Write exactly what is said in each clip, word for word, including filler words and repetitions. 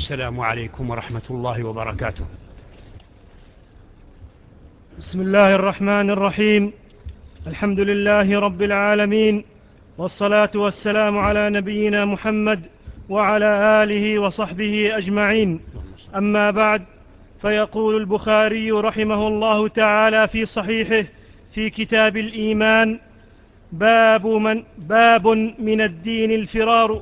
السلام عليكم ورحمة الله وبركاته. بسم الله الرحمن الرحيم. الحمد لله رب العالمين، والصلاة والسلام على نبينا محمد وعلى آله وصحبه أجمعين. أما بعد، فيقول البخاري رحمه الله تعالى في صحيحه في كتاب الإيمان: باب من, باب من الدين الفرار.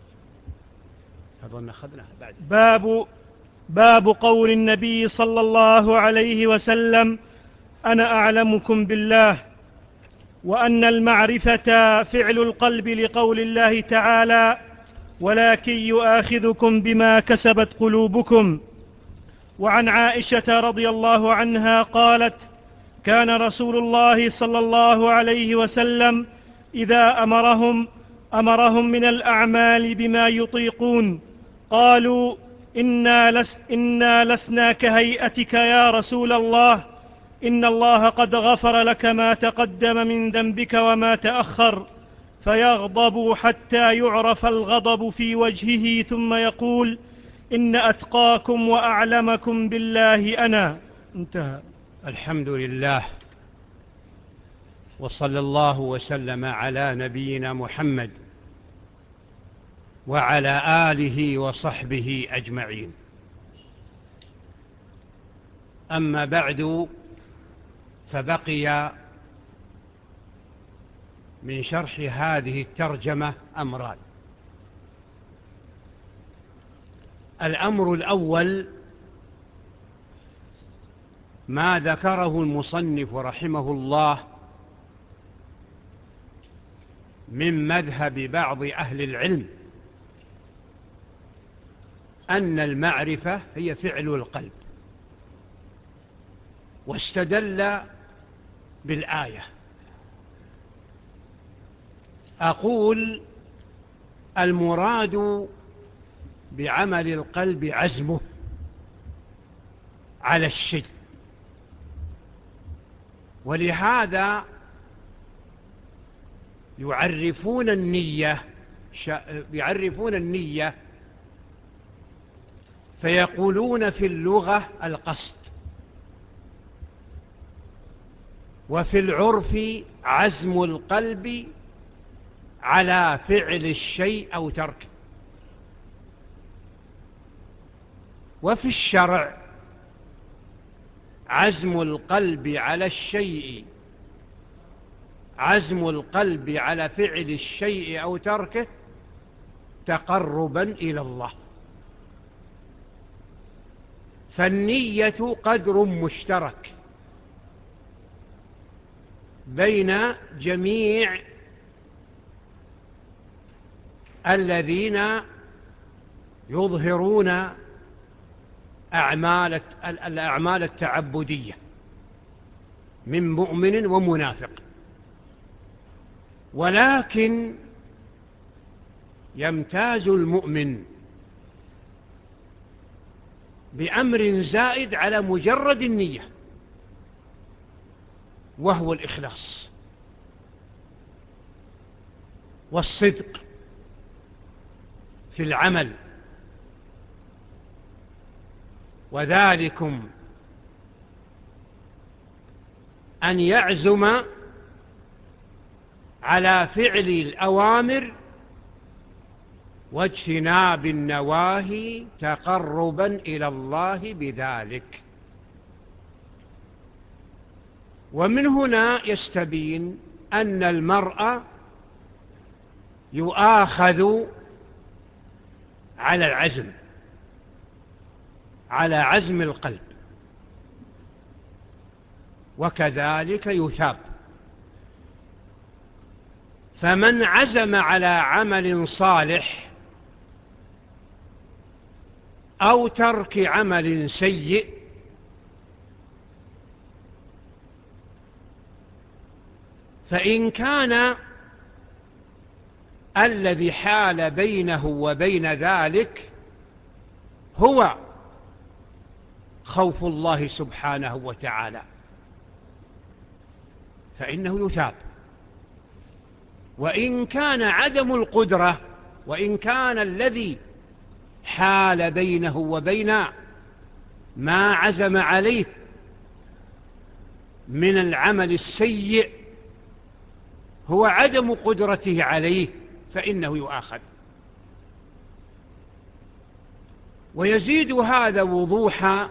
أظن أخذنا بعد. باب, باب قول النبي صلى الله عليه وسلم: أنا أعلمكم بالله. وأن المعرفة فعل القلب، لقول الله تعالى: ولكن يؤاخذكم بما كسبت قلوبكم. وعن عائشة رضي الله عنها قالت: كان رسول الله صلى الله عليه وسلم إذا أمرهم أمرهم من الأعمال بما يطيقون قالوا: إنا, لس إنا لسنا كهيئتك يا رسول الله، إن الله قد غفر لك ما تقدم من ذنبك وما تأخر. فيغضب حتى يعرف الغضب في وجهه، ثم يقول: إن أتقاكم وأعلمكم بالله أنا. انتهى. الحمد لله، وصلى الله وسلم على نبينا محمد وعلى آله وصحبه أجمعين. أما بعد، فبقي من شرح هذه الترجمة أمران. الأمر الأول ما ذكره المصنف رحمه الله من مذهب بعض أهل العلم أن المعرفة هي فعل القلب، واستدل بالآية. أقول: المراد بعمل القلب عزمه على الشيء، ولهذا يعرفون النية يعرفون النية فيقولون في اللغة القصد، وفي العرف عزم القلب على فعل الشيء أو تركه. وفي الشرع عزم القلب على الشيء عزم القلب على فعل الشيء أو تركه تقربا إلى الله. فالنية قدر مشترك بين جميع الذين يظهرون أعمال الأعمال التعبدية من مؤمن ومنافق، ولكن يمتاز المؤمن بأمر زائد على مجرد النية، وهو الإخلاص والصدق في العمل. وذلكم أن يعزم على فعل الأوامر واجتناب النواهي تقربا إلى الله بذلك. ومن هنا يستبين أن المرء يؤاخذ على العزم على عزم القلب، وكذلك يثاب. فمن عزم على عمل صالح أو ترك عمل سيء فإن كان الذي حال بينه وبين ذلك هو خوف الله سبحانه وتعالى فإنه يثاب. وإن كان عدم القدرة وإن كان الذي حال بينه وبين ما عزم عليه من العمل السيء هو عدم قدرته عليه، فإنه يؤاخذ. ويزيد هذا وضوحا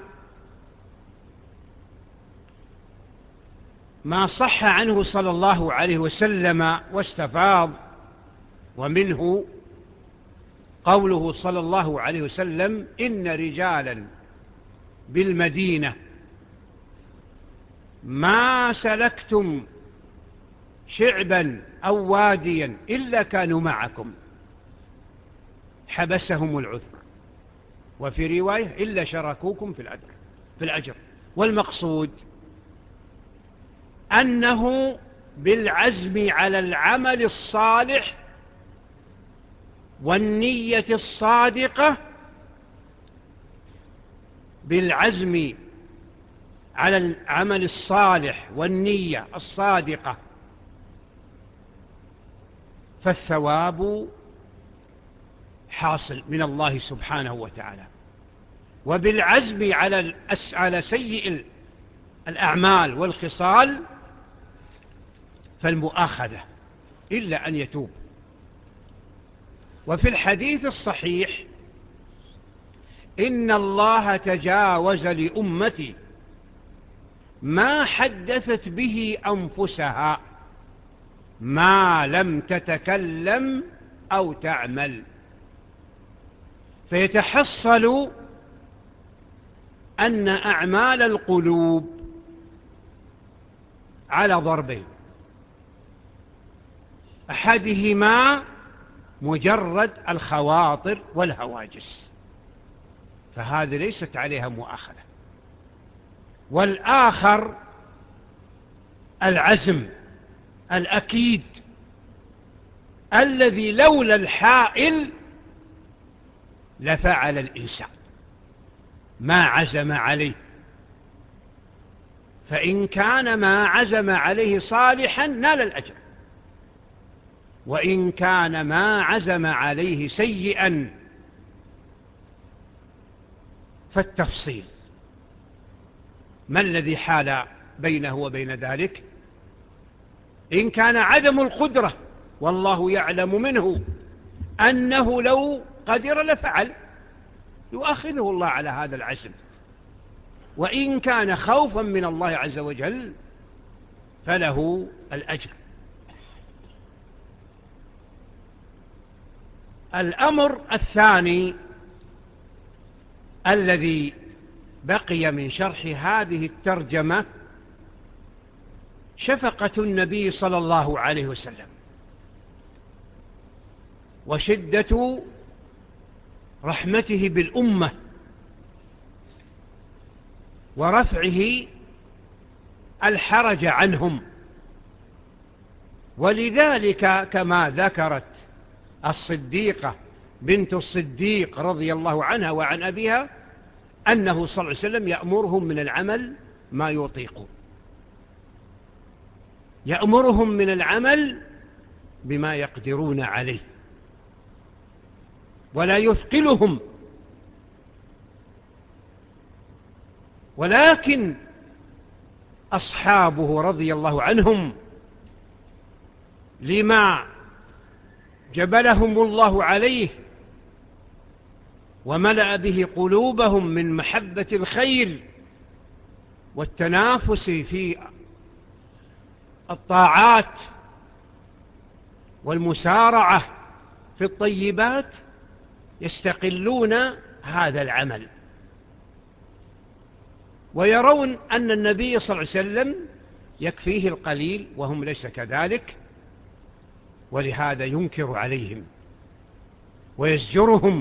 ما صح عنه صلى الله عليه وسلم واستفاض، ومنه قوله صلى الله عليه وسلم: إن رجالا بالمدينة ما سلكتم شعبا أو واديا إلا كانوا معكم حبسهم العذر، وفي رواية إلا شاركوكم في الأجر في الأجر والمقصود أنه بالعزم على العمل الصالح والنية الصادقة، بالعزم على العمل الصالح والنية الصادقة فالثواب حاصل من الله سبحانه وتعالى، وبالعزم على على سيء الأعمال والخصال فالمؤاخذة إلا أن يتوب. وفي الحديث الصحيح: إن الله تجاوز لأمتي ما حدثت به أنفسها ما لم تتكلم أو تعمل. فيتحصل أن أعمال القلوب على ضربين: أحدهما مجرد الخواطر والهواجس، فهذه ليست عليها مؤاخذة، والآخر العزم الأكيد الذي لولا الحائل لفعل الإنسان ما عزم عليه، فإن كان ما عزم عليه صالحا نال الأجر، وإن كان ما عزم عليه سيئا فالتفصيل. ما الذي حال بينه وبين ذلك؟ إن كان عدم القدرة والله يعلم منه أنه لو قدر لفعل يؤاخذه الله على هذا العزم، وإن كان خوفا من الله عز وجل فله الأجر. الأمر الثاني الذي بقي من شرح هذه الترجمة شفقة النبي صلى الله عليه وسلم وشدة رحمته بالأمة ورفعه الحرج عنهم، ولذلك كما ذكرت الصديقة بنت الصديق رضي الله عنها وعن أبيها أنه صلى الله عليه وسلم يأمرهم من العمل ما يطيقون، يأمرهم من العمل بما يقدرون عليه ولا يثقلهم، ولكن أصحابه رضي الله عنهم لما جبلهم الله عليه وملأ به قلوبهم من محبة الخير والتنافس في الطاعات والمسارعة في الطيبات يستقلون هذا العمل ويرون أن النبي صلى الله عليه وسلم يكفيه القليل وهم ليس كذلك، ولهذا ينكر عليهم ويزجرهم.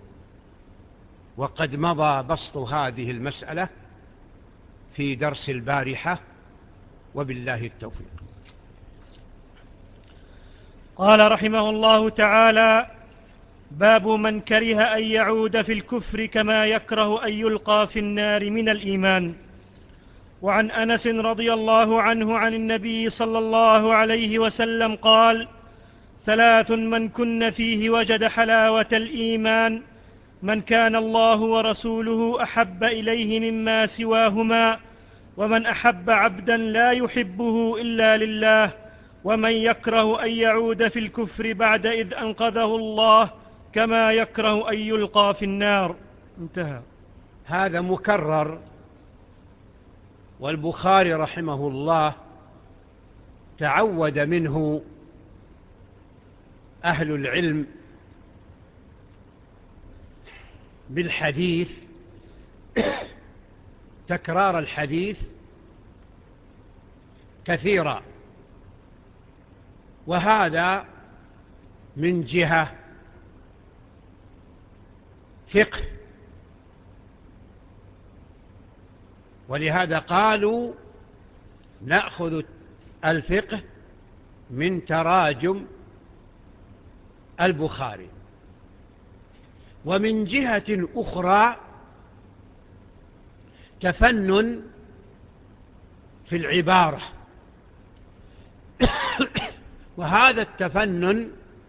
وقد مضى بسط هذه المسألة في درس البارحة، وبالله التوفيق. قال رحمه الله تعالى: باب من كره أن يعود في الكفر كما يكره أن يلقى في النار من الإيمان. وعن أنس رضي الله عنه عن النبي صلى الله عليه وسلم قال: ثلاث من كن فيه وجد حلاوة الإيمان: من كان الله ورسوله أحب إليه مما سواهما، ومن أحب عبدا لا يحبه إلا لله، ومن يكره أن يعود في الكفر بعد إذ أنقذه الله كما يكره أن يلقى في النار. انتهى. هذا مكرر، والبخاري رحمه الله تعود منه أهل العلم بالحديث تكرار الحديث كثيرا، وهذا من جهة فقه، ولهذا قالوا نأخذ الفقه من تراجم البخاري. ومن جهة أخرى تفنن في العبارة، وهذا التفنن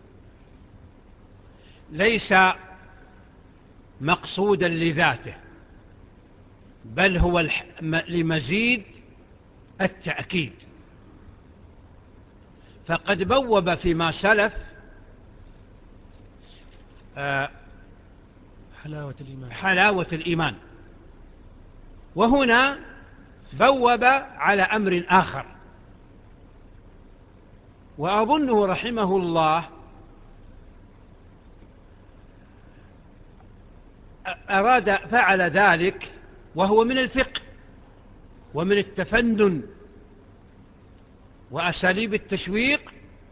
ليس مقصودا لذاته، بل هو لمزيد التأكيد. فقد بوب فيما سلف حلاوة الإيمان, حلاوة الإيمان، وهنا بوب على أمر آخر. وأظنه رحمه الله أراد فعل ذلك وهو من الفقه ومن التفنن وأساليب التشويق،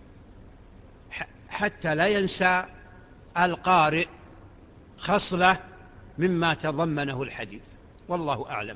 حتى لا ينسى القارئ خصلة مما تضمنه الحديث، والله أعلم.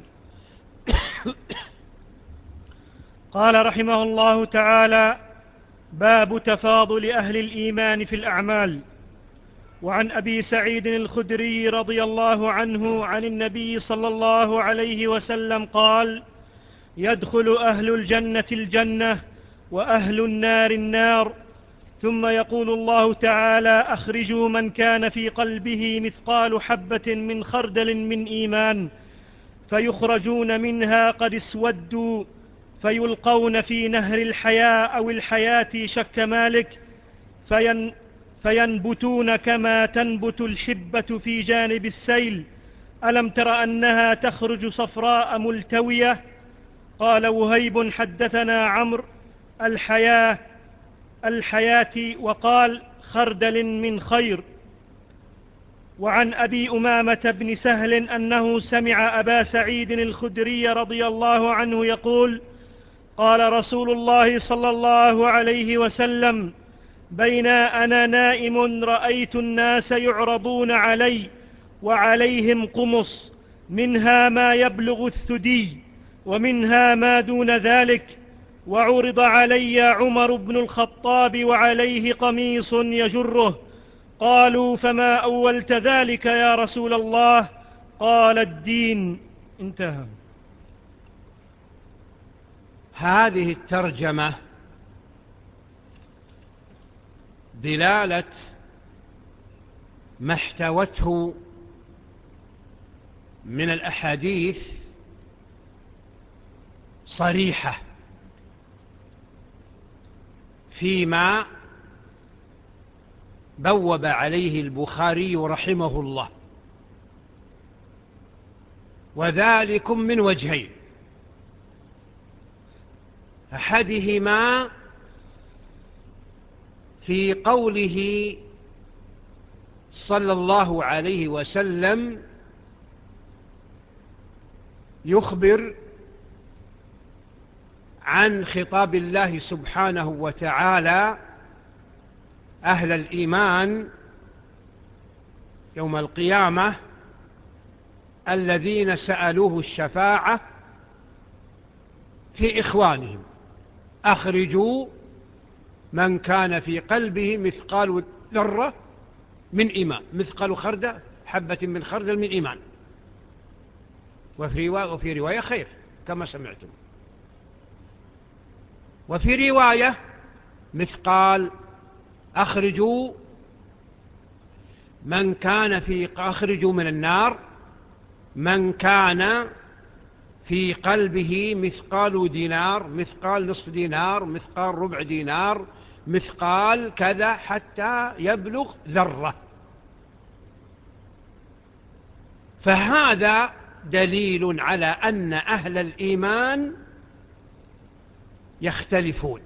قال رحمه الله تعالى: باب تفاضل أهل الإيمان في الأعمال. وعن أبي سعيد الخدري رضي الله عنه عن النبي صلى الله عليه وسلم قال: يدخل أهل الجنة الجنة وأهل النار النار، ثم يقول الله تعالى: أخرجوا من كان في قلبه مثقال حبة من خردل من إيمان، فيخرجون منها قد اسودوا، فيلقون في نهر الحياة أو الحياة شك مالك، فين فينبتون كما تنبت الحبة في جانب السيل. ألم تر أنها تخرج صفراء ملتوية؟ قال وهيب: حدثنا عمرو الحياة الحياة وقال: خردل من خير. وعن أبي أمامة بن سهل أنه سمع أبا سعيد الخدري رضي الله عنه يقول: قال رسول الله صلى الله عليه وسلم: بين أنا نائم رأيت الناس يعرضون علي وعليهم قمص، منها ما يبلغ الثدي ومنها ما دون ذلك، وعرض علي عمر بن الخطاب وعليه قميص يجره. قالوا: فما أولت ذلك يا رسول الله؟ قال: الدين. انتهى. هذه الترجمة دلالة ما احتوته من الأحاديث صريحة فيما بوب عليه البخاري رحمه الله، وذلكم من وجهين: أحدهما في قوله صلى الله عليه وسلم يخبر عن خطاب الله سبحانه وتعالى أهل الإيمان يوم القيامة الذين سألوه الشفاعة في إخوانهم: أخرجوا من كان في قلبه مثقال ذرة من إيمان، مثقال خردة حبة من خردل من إيمان، وفي رواية, وفي رواية خير كما سمعتم، وفي رواية مثقال أخرجوا من كان في أخرجوا من النار من كان في قلبه مثقال دينار، مثقال نصف دينار، مثقال ربع دينار، مثقال كذا حتى يبلغ ذرة. فهذا دليل على أن أهل الإيمان يختلفون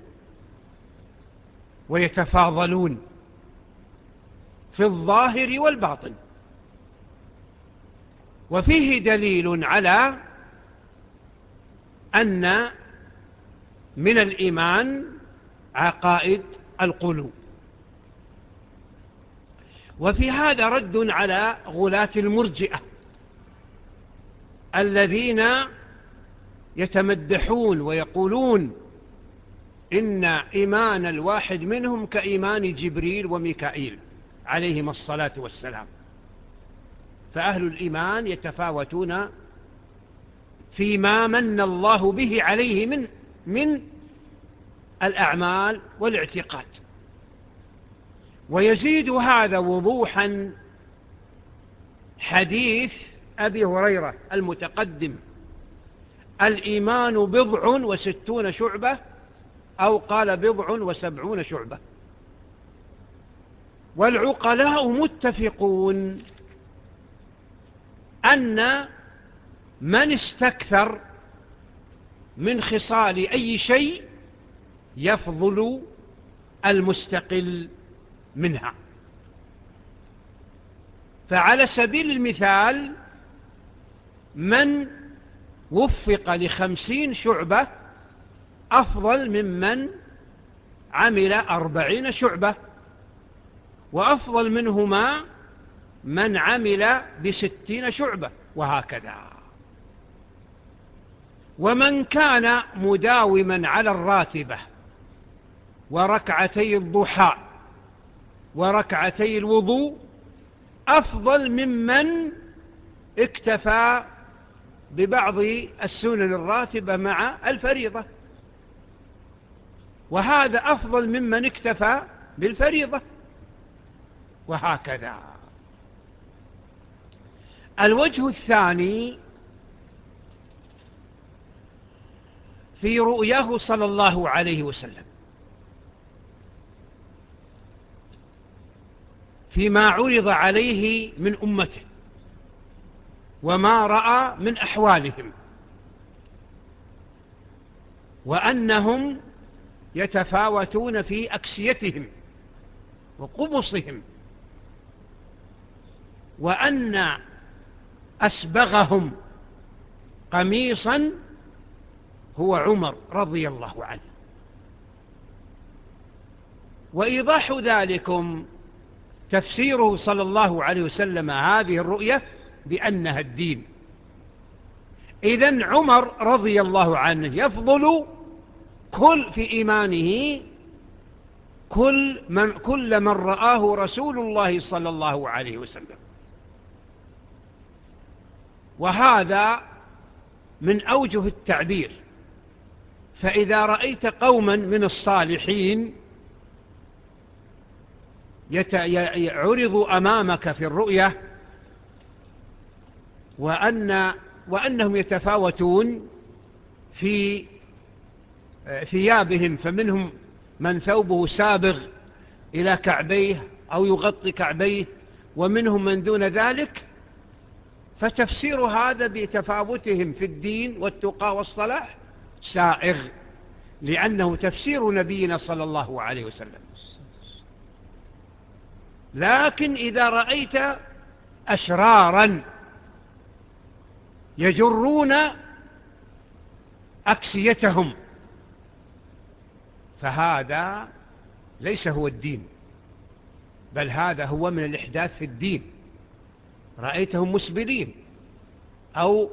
ويتفاضلون في الظاهر والباطن. وفيه دليل على أن من الإيمان عقائد القلوب. وفي هذا رد على غلاة المرجئة الذين يتمدحون ويقولون إن إيمان الواحد منهم كإيمان جبريل وميكائيل عليهم الصلاة والسلام. فأهل الإيمان يتفاوتون فيما من الله به عليه من من الأعمال والاعتقاد. ويزيد هذا وضوحا حديث أبي هريرة المتقدم: الإيمان بضع وستون شعبة، أو قال بضع وسبعون شعبة. والعقلاء متفقون أن من استكثر من خصال أي شيء يفضل المستقل منها. فعلى سبيل المثال من وفق لخمسين شعبة أفضل ممن عمل أربعين شعبة، وأفضل منهما من عمل بستين شعبة، وهكذا. ومن كان مداوما على الراتبة وركعتي الضحى وركعتي الوضوء أفضل ممن اكتفى ببعض السنن الراتبة مع الفريضة، وهذا أفضل ممن اكتفى بالفريضة، وهكذا. الوجه الثاني في رؤياه صلى الله عليه وسلم فيما عرض عليه من أمته وما رأى من أحوالهم، وأنهم يتفاوتون في أكسيتهم وقبصهم، وأن أسبغهم قميصا هو عمر رضي الله عنه. وإيضاح ذلكم تفسيره صلى الله عليه وسلم هذه الرؤية بأنها الدين. إذن عمر رضي الله عنه يفضل كل في إيمانه كل من, كل من رآه رسول الله صلى الله عليه وسلم. وهذا من أوجه التعبير. فإذا رأيت قوما من الصالحين يعرض أمامك في الرؤية وأن وأنهم يتفاوتون في ثيابهم، فمنهم من ثوبه سابغ إلى كعبيه أو يغطي كعبيه، ومنهم من دون ذلك، فتفسير هذا بتفاوتهم في الدين والتقى والصلاح سائغ، لأنه تفسير نبينا صلى الله عليه وسلم. لكن إذا رأيت أشرارا يجرون أكسيتهم فهذا ليس هو الدين، بل هذا هو من الإحداث في الدين. رأيتهم مسبلين أو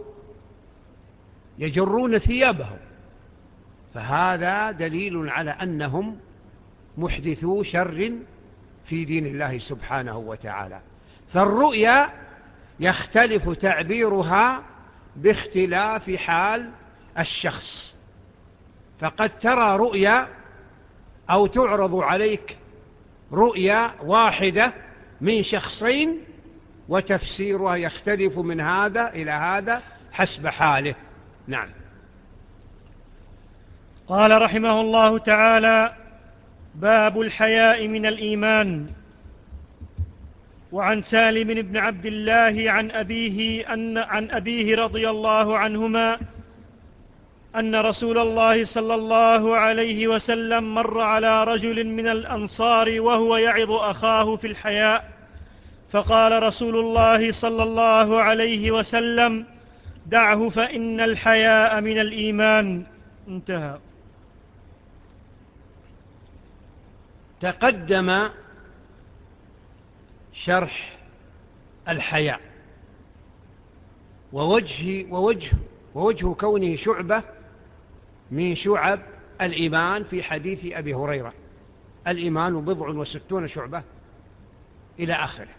يجرون ثيابهم، فهذا دليل على أنهم محدثو شر في دين الله سبحانه وتعالى. فالرؤيا يختلف تعبيرها باختلاف حال الشخص. فقد ترى رؤيا أو تعرض عليك رؤيا واحدة من شخصين وتفسيرها يختلف من هذا إلى هذا حسب حاله. نعم. قال رحمه الله تعالى: باب الحياء من الإيمان. وعن سالم بن عبد الله عن أبيه أن عن أبيه رضي الله عنهما أن رسول الله صلى الله عليه وسلم مر على رجل من الأنصار وهو يعظ أخاه في الحياء، فقال رسول الله صلى الله عليه وسلم: دعه فإن الحياء من الإيمان. انتهى. تقدم شرح الحياء ووجه ووجه ووجه كونه شعبة من شعب الإيمان في حديث أبي هريرة: الإيمان بضع وستون شعبة إلى آخره.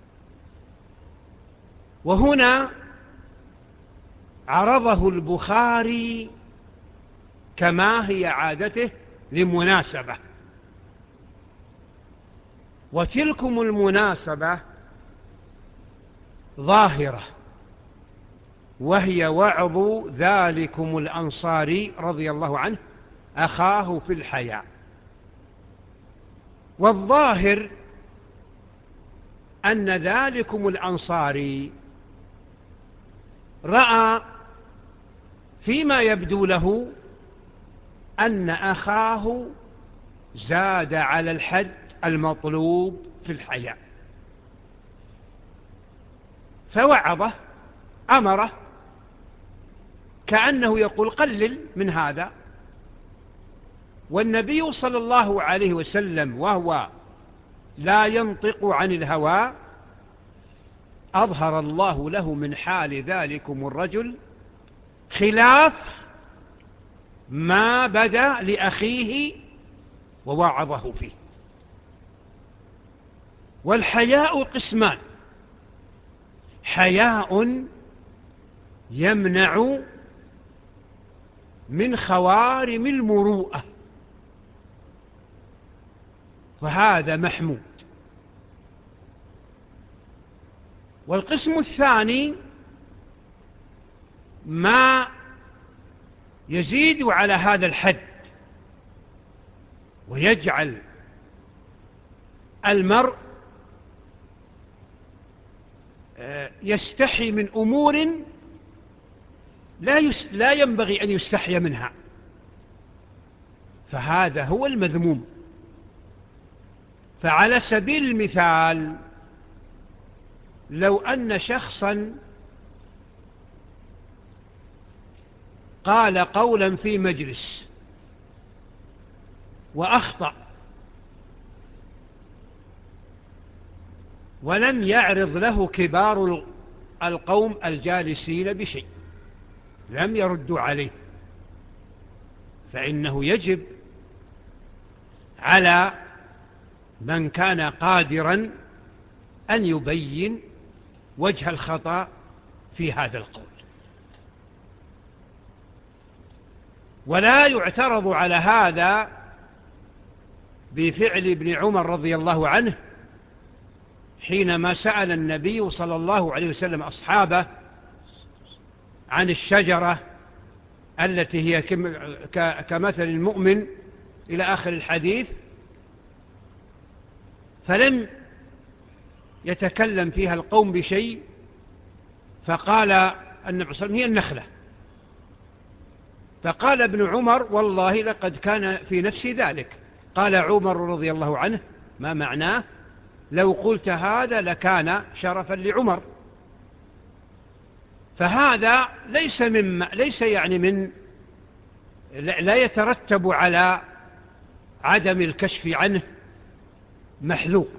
وهنا عرضه البخاري كما هي عادته لمناسبة، وتلكم المناسبة ظاهرة، وهي وعظ ذلكم الأنصاري رضي الله عنه أخاه في الحياء. والظاهر أن ذلكم الأنصاري رأى فيما يبدو له أن أخاه زاد على الحد المطلوب في الحياء، فوعظه، أمره، كأنه يقول: قلل من هذا. والنبي صلى الله عليه وسلم وهو لا ينطق عن الهوى أظهر الله له من حال ذلكم الرجل خلاف ما بدا لأخيه ووعظه فيه. والحياء قسمان: حياء يمنع من خوارم المروءة، فهذا محمود. والقسم الثاني ما يزيد على هذا الحد ويجعل المرء يستحي من أمور لا, يس لا ينبغي أن يستحي منها، فهذا هو المذموم. فعلى سبيل المثال، لو أن شخصا قال قولا في مجلس وأخطأ ولم يعرض له كبار القوم الجالسين بشيء، لم يردوا عليه، فإنه يجب على من كان قادرا أن يبين وجه الخطأ في هذا القول. ولا يعترض على هذا بفعل ابن عمر رضي الله عنه حينما سأل النبي صلى الله عليه وسلم أصحابه عن الشجرة التي هي كمثل المؤمن إلى آخر الحديث، فلم يتكلم فيها القوم بشيء، فقال النبي صلى الله عليه وسلم: هي النخلة. فقال ابن عمر: والله لقد كان في نفسي ذلك. قال عمر رضي الله عنه: ما معناه؟ لو قلت هذا لكان شرفا لعمر. فهذا ليس من ليس يعني من لا يترتب على عدم الكشف عنه محذور،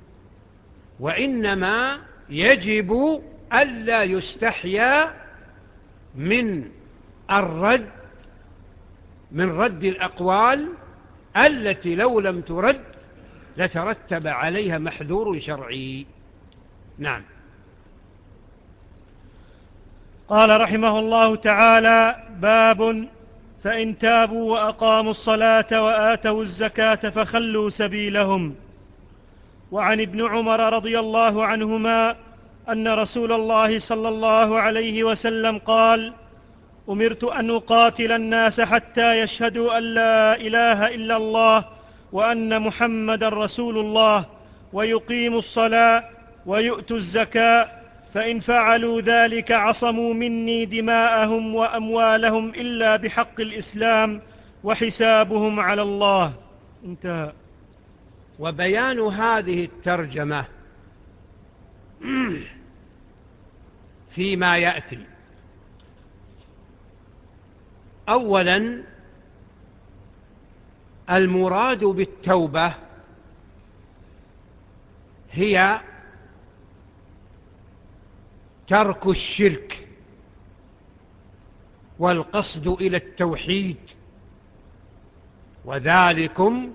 وإنما يجب ألا يستحيا من الرد من رد الأقوال التي لو لم ترد لترتب عليها محذور شرعي. نعم. قال رحمه الله تعالى: باب فإن تابوا وأقاموا الصلاة وآتوا الزكاة فخلوا سبيلهم. وعن ابن عمر رضي الله عنهما أن رسول الله صلى الله عليه وسلم قال: أمرت أن أقاتل الناس حتى يشهدوا أن لا إله إلا الله وأن محمد رسول الله ويقيموا الصلاة ويؤتوا الزكاة، فإن فعلوا ذلك عصموا مني دماءهم وأموالهم إلا بحق الإسلام وحسابهم على الله. انتهى. وبيان هذه الترجمة فيما يأتي. أولا، المراد بالتوبة هي ترك الشرك والقصد إلى التوحيد، وذلكم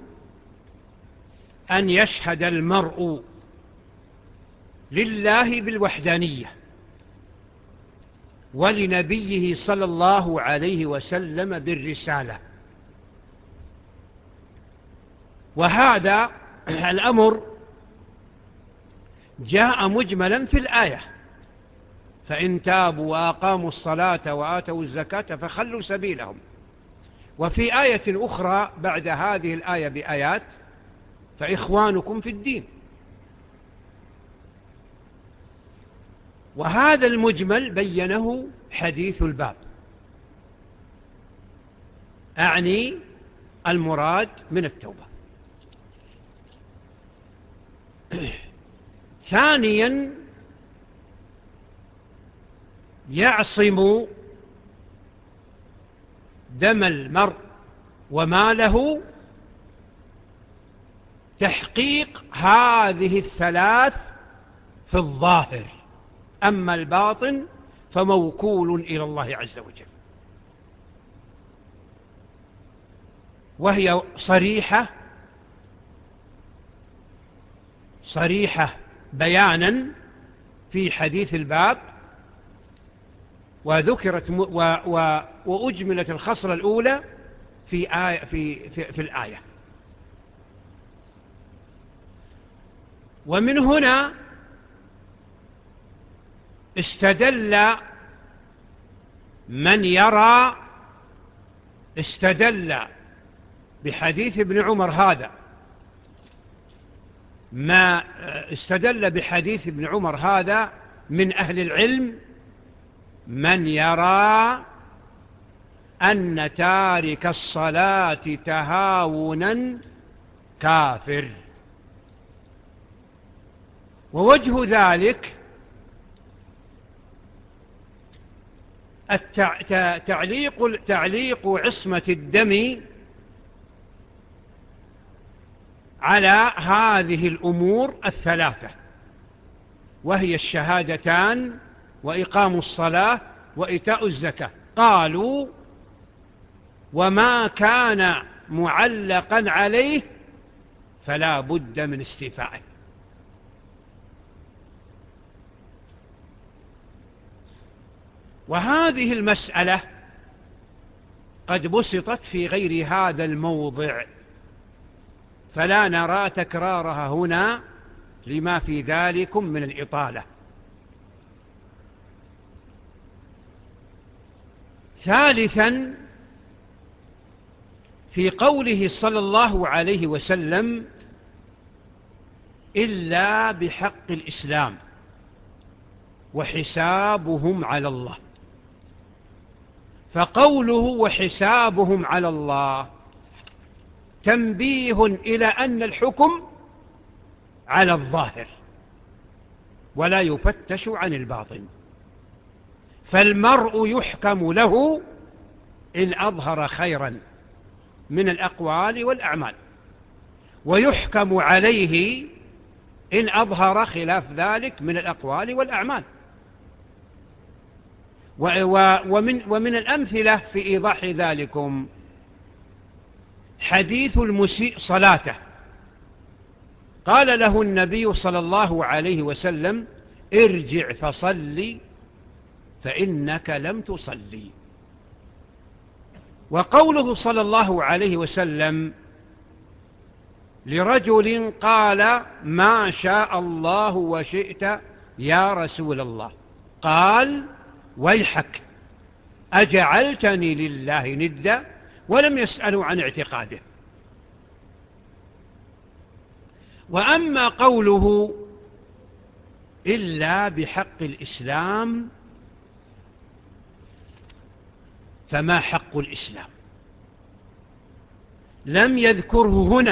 أن يشهد المرء لله بالوحدانية ولنبيه صلى الله عليه وسلم بالرسالة. وهذا الأمر جاء مجملا في الآية: فإن تابوا وأقاموا الصلاة وآتوا الزكاة فخلوا سبيلهم. وفي آية أخرى بعد هذه الآية بآيات: فإخوانكم في الدين. وهذا المجمل بينه حديث الباب، أعني المراد من التوبة. ثانيا، يعصم دم المرء وماله تحقيق هذه الثلاث في الظاهر، أما الباطن فموكول إلى الله عز وجل. وهي صريحة صريحة بيانا في حديث الباب، وذكرت و و وأجملت الخصلة الأولى في, آية في, في, في الآية. ومن هنا استدل من يرى استدل بحديث ابن عمر هذا ما استدل بحديث ابن عمر هذا من أهل العلم من يرى أن تارك الصلاة تهاونا كافر. ووجه ذلك تعليق تعليق عصمة الدم على هذه الأمور الثلاثة، وهي الشهادتان وإقام الصلاة وإيتاء الزكاة. قالوا: وما كان معلقا عليه فلا بد من استيفائه. وهذه المسألة قد بسطت في غير هذا الموضع، فلا نرى تكرارها هنا لما في ذلكم من الإطالة. ثالثا، في قوله صلى الله عليه وسلم: إلا بحق الإسلام وحسابهم على الله. فقوله وحسابهم على الله تنبيه إلى أن الحكم على الظاهر ولا يفتش عن الباطن، فالمرء يحكم له إن أظهر خيرا من الأقوال والأعمال، ويحكم عليه إن أظهر خلاف ذلك من الأقوال والأعمال. ومن, ومن الأمثلة في إيضاح ذلكم حديث المسيء صلاته. قال له النبي صلى الله عليه وسلم: ارجع فصلي فإنك لم تصلي. وقوله صلى الله عليه وسلم: لرجل قال ما شاء الله وشئت يا رسول الله، قال ويحك أجعلتني لله ندا، ولم يسألوا عن اعتقاده. وأما قوله إلا بحق الإسلام فما حق الإسلام؟ لم يذكره هنا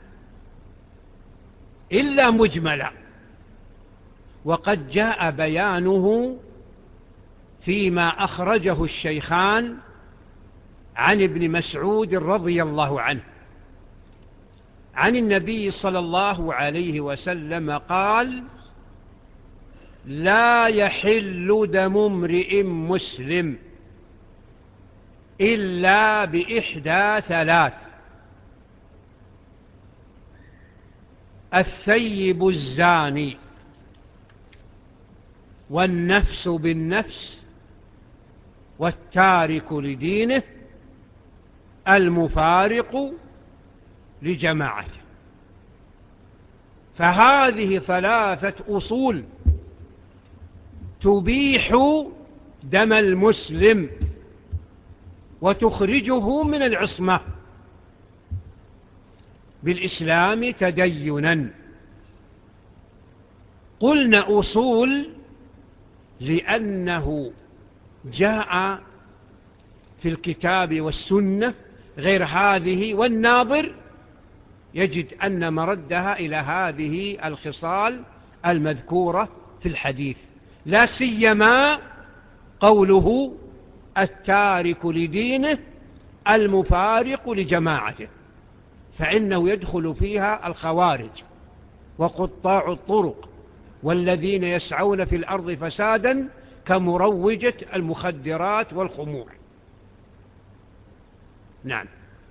إلا مجملا، وقد جاء بيانه فيما أخرجه الشيخان عن ابن مسعود رضي الله عنه عن النبي صلى الله عليه وسلم قال: لا يحل دم امرئ مسلم إلا بإحدى ثلاث: الثيب الزاني، والنفس بالنفس، والتارك لدينه، المفارق لجماعته. فهذه ثلاثة أصول تبيح دم المسلم وتخرجه من العصمة بالإسلام تدينا. قلنا أصول لأنه جاء في الكتاب والسنة غير هذه، والناظر يجد أن مردها إلى هذه الخصال المذكورة في الحديث، لا سيما قوله التارك لدينه المفارق لجماعته، فإنه يدخل فيها الخوارج وقطاع الطرق والذين يسعون في الأرض فسادا كمروجة المخدرات والخمور. نعم.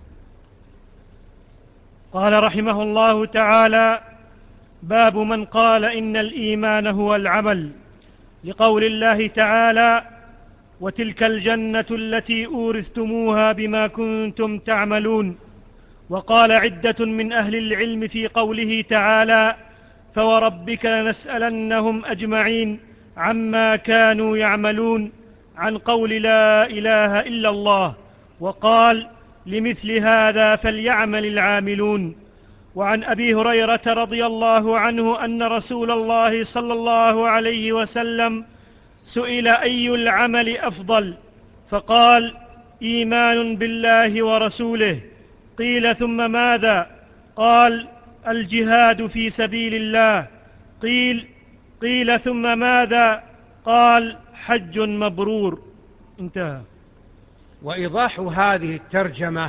قال رحمه الله تعالى: باب من قال إن الإيمان هو العمل، لقول الله تعالى: وتلك الجنة التي أورثتموها بما كنتم تعملون. وقال عدة من أهل العلم في قوله تعالى: فوربك لنسألنهم أجمعين عما كانوا يعملون، عن قول لا إله إلا الله، وقال: لمثل هذا فليعمل العاملون. وعن أبي هريرة رضي الله عنه أن رسول الله صلى الله عليه وسلم سئل: أي العمل أفضل؟ فقال: إيمان بالله ورسوله. قيل: ثم ماذا؟ قال: الجهاد في سبيل الله. قيل قيل ثم ماذا؟ قال: حج مبرور. انتهى. وإيضاح هذه الترجمة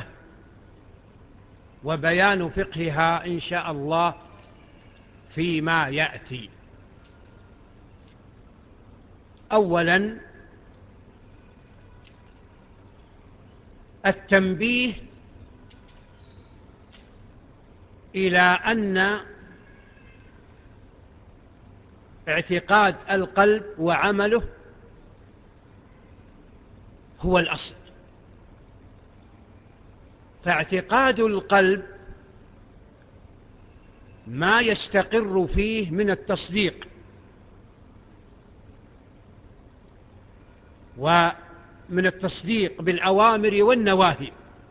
وبيان فقهها إن شاء الله فيما يأتي. أولا، التنبيه إلى أن اعتقاد القلب وعمله هو الأصل. فاعتقاد القلب ما يستقر فيه من التصديق ومن التصديق بالأوامر والنواهي،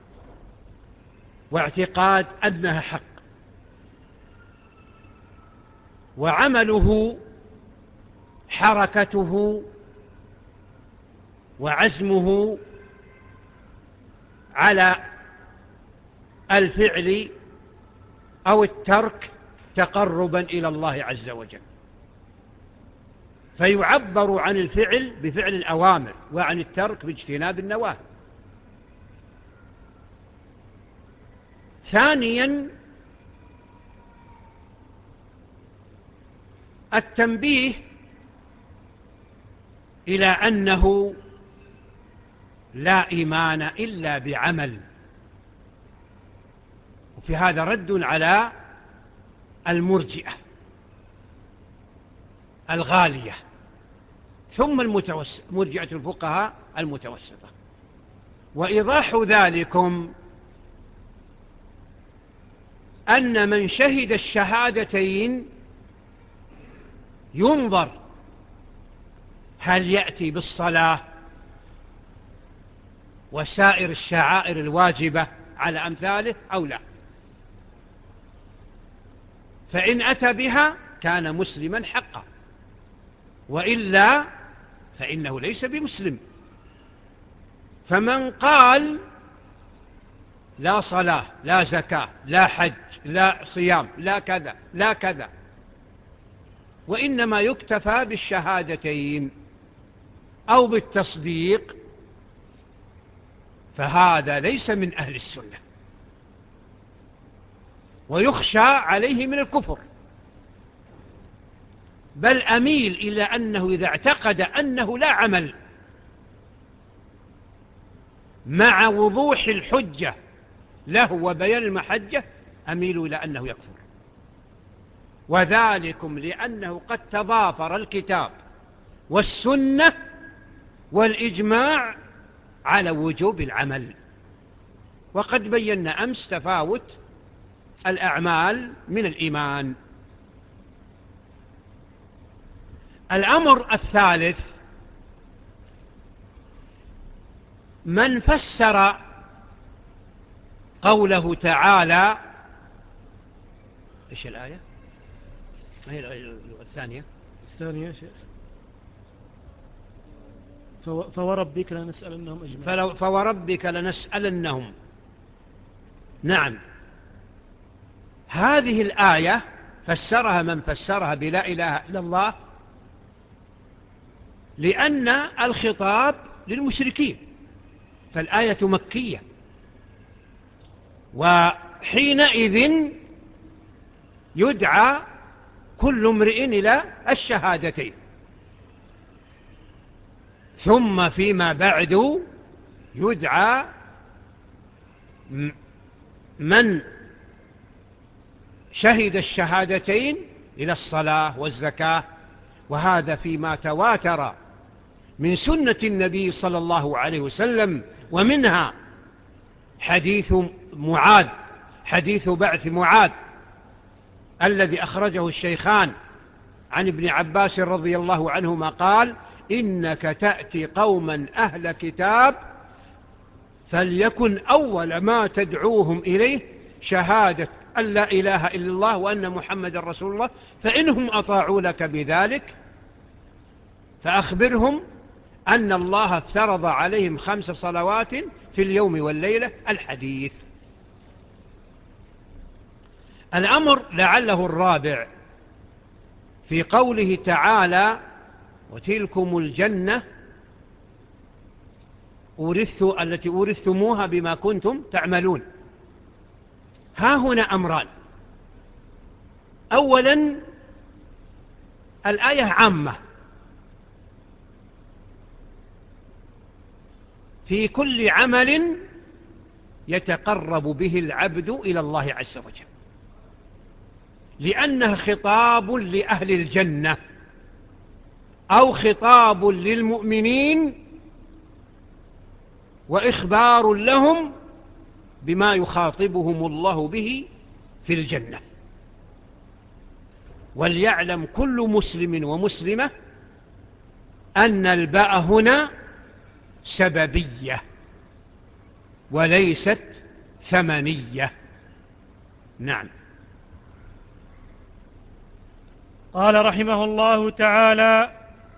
واعتقاد أنها حق. وعمله حركته وعزمه على الفعل أو الترك تقربا إلى الله عز وجل، فيعبر عن الفعل بفعل الأوامر وعن الترك باجتناب النواهي. ثانيا، التنبيه إلى أنه لا إيمان إلا بعمل، وفي هذا رد على المرجئة الغالية، ثم المتوسط مرجئة الفقهاء المتوسطة. وإيضاح ذلكم أن من شهد الشهادتين ينظر هل يأتي بالصلاة وسائر الشعائر الواجبة على أمثاله أو لا، فإن أتى بها كان مسلما حقا، وإلا فإنه ليس بمسلم. فمن قال لا صلاة لا زكاة لا حج لا صيام لا كذا لا كذا، وإنما يكتفى بالشهادتين أو بالتصديق، فهذا ليس من أهل السنة، ويخشى عليه من الكفر. بل أميل إلى أنه إذا اعتقد أنه لا عمل مع وضوح الحجة له وبيان المحجة، أميل إلى أنه يكفر، وذلكم لأنه قد تضافر الكتاب والسنة والإجماع على وجوب العمل. وقد بينا أمس تفاوت الأعمال من الإيمان. الأمر الثالث: من فسر قوله تعالى، إيش الآية؟ ما هي الآية الثانية؟ الثانية شيء فوربك لنسألنهم أجمعين. فوربك لنسألنهم. نعم، هذه الآية فسرها من فسرها بلا إله إلا الله، لأن الخطاب للمشركين، فالآية مكية، وحينئذ يدعى كل امرئ إلى الشهادتين. ثم فيما بعد يدعى من شهد الشهادتين إلى الصلاة والزكاة، وهذا فيما تواتر من سنة النبي صلى الله عليه وسلم، ومنها حديث معاذ، حديث بعث معاذ الذي أخرجه الشيخان عن ابن عباس رضي الله عنهما قال: إنك تأتي قوما أهل كتاب فليكن أول ما تدعوهم إليه شهادة أن لا إله إلا الله وأن محمد رسول الله، فإنهم أطاعوا لك بذلك فأخبرهم أن الله افترض عليهم خمس صلوات في اليوم والليلة. الحديث. الأمر لعله الرابع في قوله تعالى: وتلكم الجنة أورثوا التي أورثتموها بما كنتم تعملون. ها هنا أمران: أولا الآية عامة في كل عمل يتقرب به العبد إلى الله عز وجل، لأنها خطاب لأهل الجنة أو خطاب للمؤمنين وإخبار لهم بما يخاطبهم الله به في الجنة. وليعلم كل مسلم ومسلمة أن الباء هنا سببية وليست ثمنية. نعم. قال رحمه الله تعالى: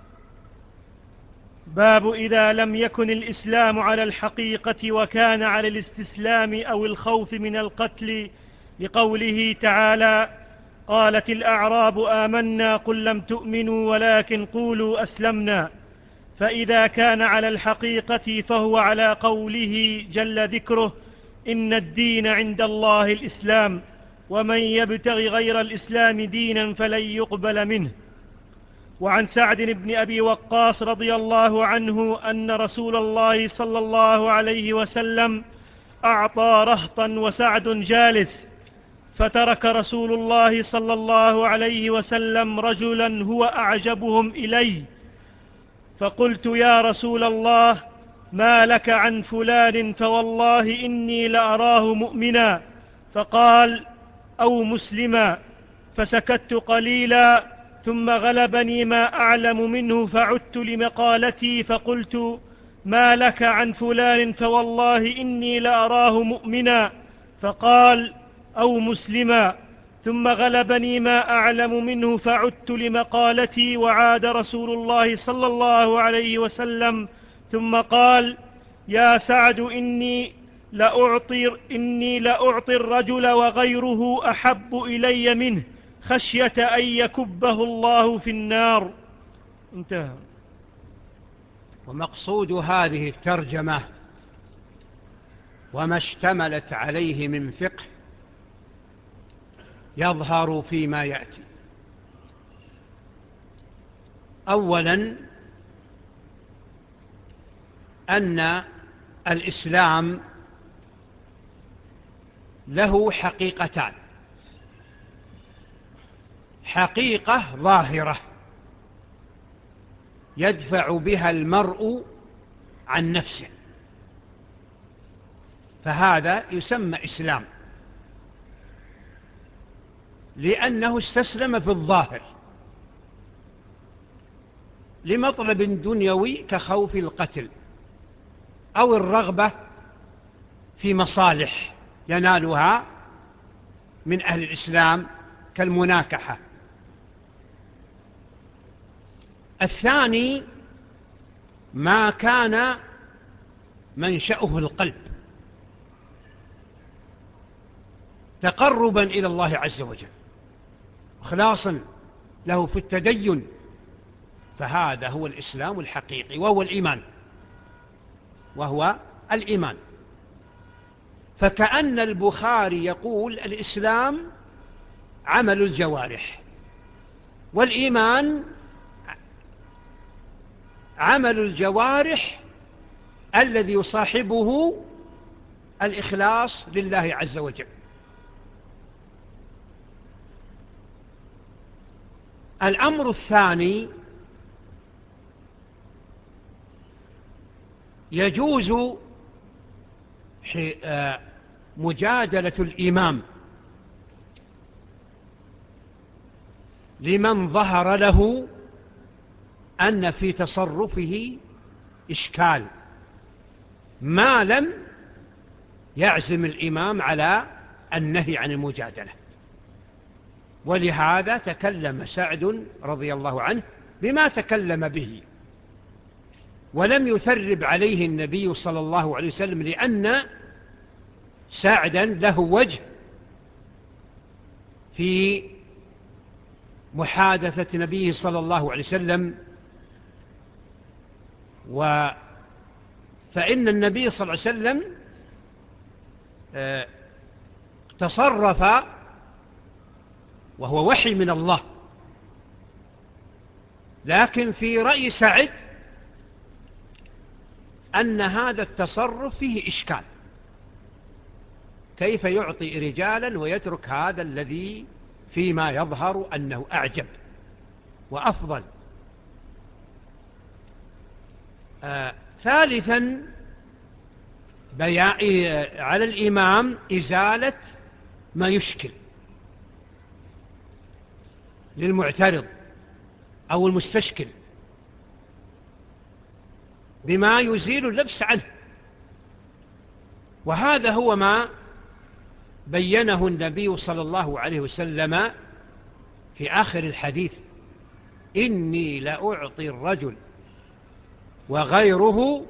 باب إذا لم يكن الإسلام على الحقيقة وكان على الاستسلام أو الخوف من القتل، لقوله تعالى: قالت الأعراب آمنا قل لم تؤمنوا ولكن قولوا أسلمنا. فإذا كان على الحقيقة فهو على قوله جل ذكره: إن الدين عند الله الإسلام ومن يبتغي غير الإسلام دينا فلن يقبل منه. وعن سعد بن أبي وقاص رضي الله عنه أن رسول الله صلى الله عليه وسلم أعطى رهطا وسعد جالس، فترك رسول الله صلى الله عليه وسلم رجلا هو أعجبهم إلي، فقلت: يا رسول الله ما لك عن فلان فوالله إني لأراه مؤمنا. فقال: أو مسلما، فسكت قليلا ثم غلبني ما أعلم منه فعدت لمقالتي فقلت: ما لك عن فلان؟ فوالله إني لأراه مؤمنا. فقال: أو مسلما. ثم غلبني ما أعلم منه فعدت لمقالتي، وعاد رسول الله صلى الله عليه وسلم ثم قال: يا سعد إني لأعطي, إني لأعطي الرجل وغيره أحب إلي منه خشية أن يكبه الله في النار. انتهى. ومقصود هذه الترجمة وما اشتملت عليه من فقه يظهر فيما يأتي. أولا أن الإسلام له حقيقتان: حقيقة ظاهرة يدفع بها المرء عن نفسه، فهذا يسمى إسلام، لأنه استسلم في الظاهر لمطلب دنيوي كخوف القتل أو الرغبة في مصالح ينالها من أهل الإسلام كالمناكحة. الثاني ما كان منشأه القلب تقربا إلى الله عز وجل، إخلاصا له في التدين، فهذا هو الإسلام الحقيقي، وهو الإيمان وهو الإيمان. فكأن البخاري يقول: الإسلام عمل الجوارح، والإيمان عمل الجوارح الذي يصاحبه الإخلاص لله عز وجل. الأمر الثاني: يجوز مجادلة الإمام لمن ظهر له أن في تصرفه إشكال، ما لم يعزم الإمام على النهي عن المجادلة. ولهذا تكلم سعد رضي الله عنه بما تكلم به، ولم يثرب عليه النبي صلى الله عليه وسلم، لأن سعدا له وجه في محادثة نبيه صلى الله عليه وسلم. و فإن النبي صلى الله عليه وسلم تصرف وهو وحي من الله، لكن في رأي سعد أن هذا التصرف فيه إشكال، كيف يعطي رجالا ويترك هذا الذي فيما يظهر أنه أعجب وأفضل. آه ثالثا على الإمام إزالة ما يشكل للمعترض أو المستشكل بما يزيل اللبس عنه، وهذا هو ما بينه النبي صلى الله عليه وسلم في آخر الحديث: إني لأعطي الرجل وغيره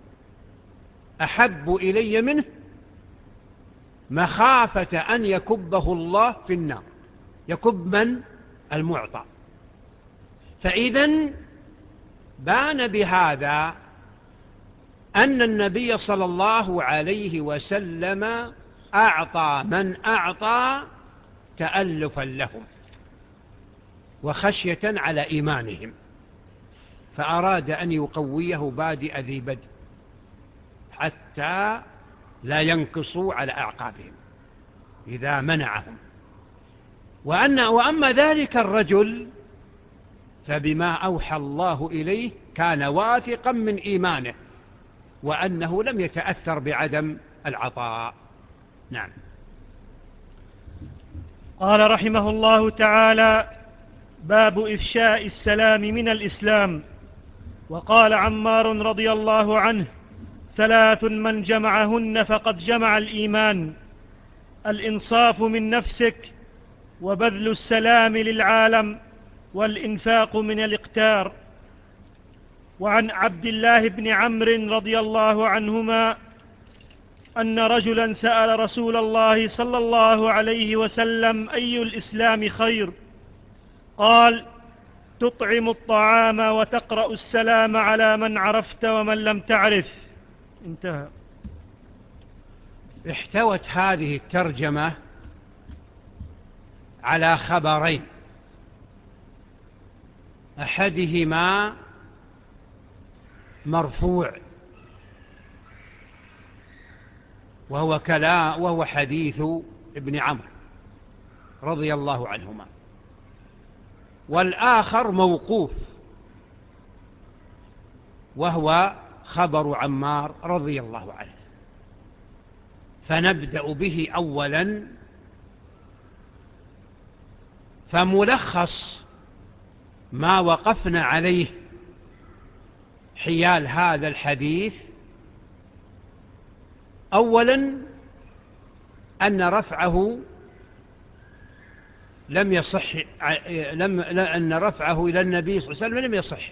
أحب إلي منه مخافة أن يكبه الله في النار. يكب من؟ المعطى. فإذن بان بهذا أن النبي صلى الله عليه وسلم أعطى من أعطى تألفا لهم وخشية على إيمانهم، فأراد أن يقويه بادئ ذي بدء حتى لا ينقصوا على أعقابهم إذا منعهم. وأن وأما ذلك الرجل فبما أوحى الله إليه كان واثقا من إيمانه وأنه لم يتأثر بعدم العطاء. نعم. قال رحمه الله تعالى: باب إفشاء السلام من الإسلام. وقال عمار رضي الله عنه: ثلاث من جمعهن فقد جمع الإيمان: الإنصاف من نفسك، وبذل السلام للعالم، والإنفاق من الإقتار. وعن عبد الله بن عمرو رضي الله عنهما أن رجلا سأل رسول الله صلى الله عليه وسلم: أي الإسلام خير؟ قال: تطعم الطعام وتقرأ السلام على من عرفت ومن لم تعرف. انتهى. احتوت هذه الترجمة على خبرين، أحدهما مرفوع وهو كلام وهو حديث ابن عمرو رضي الله عنهما، والآخر موقوف وهو خبر عمار رضي الله عنه. فنبدأ به أولا. فملخص ما وقفنا عليه حيال هذا الحديث: أولا أن رفعه لم يصح، لم أن رفعه إلى النبي صلى الله عليه وسلم لم يصح،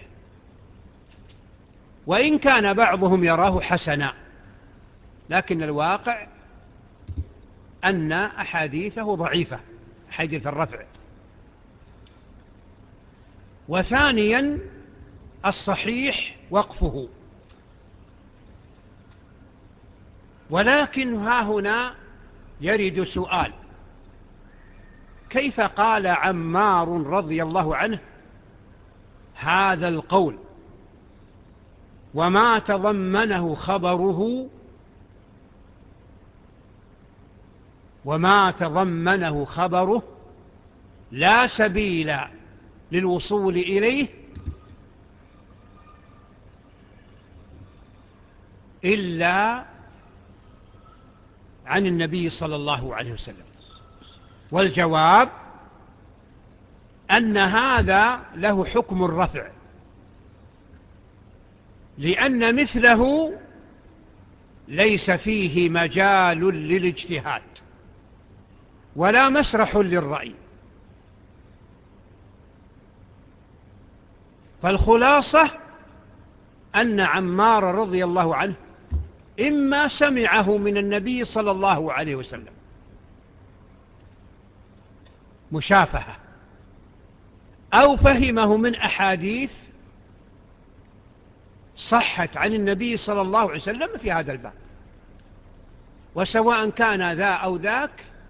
وإن كان بعضهم يراه حسنا، لكن الواقع أن أحاديثه ضعيفة، حديث الرفع. وثانيا الصحيح وقفه. ولكن ها هنا يرد سؤال: كيف قال عمار رضي الله عنه هذا القول وما تضمنه خبره وما تضمنه خبره لا سبيل للوصول إليه إلا عن النبي صلى الله عليه وسلم؟ والجواب أن هذا له حكم الرفع، لأن مثله ليس فيه مجال للاجتهاد ولا مسرح للرأي. فالخلاصة أن عمار رضي الله عنه إما سمعه من النبي صلى الله عليه وسلم مشافهة، أو فهمه من أحاديث صحت عن النبي صلى الله عليه وسلم في هذا الباب. وسواء كان ذا أو ذاك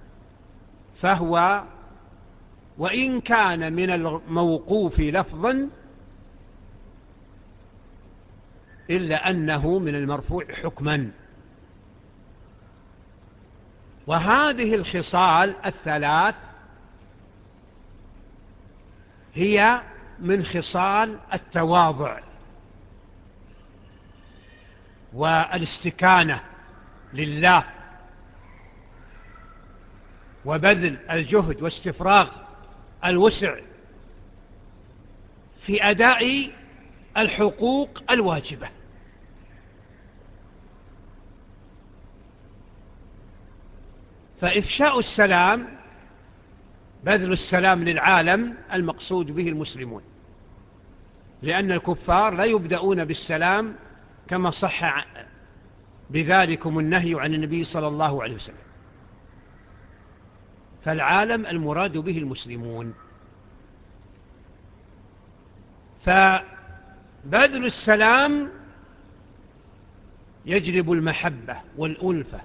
فهو وإن كان من الموقوف لفظا إلا أنه من المرفوع حكما. وهذه الخصال الثلاث هي من خصال التواضع والاستكانة لله وبذل الجهد واستفراغ الوسع في أداء الحقوق الواجبة. فإفشاء السلام، بذل السلام للعالم، المقصود به المسلمون، لأن الكفار لا يبدأون بالسلام كما صح بذلكم النهي عن النبي صلى الله عليه وسلم. فالعالم المراد به المسلمون. فبذل السلام يجلب المحبة والألفة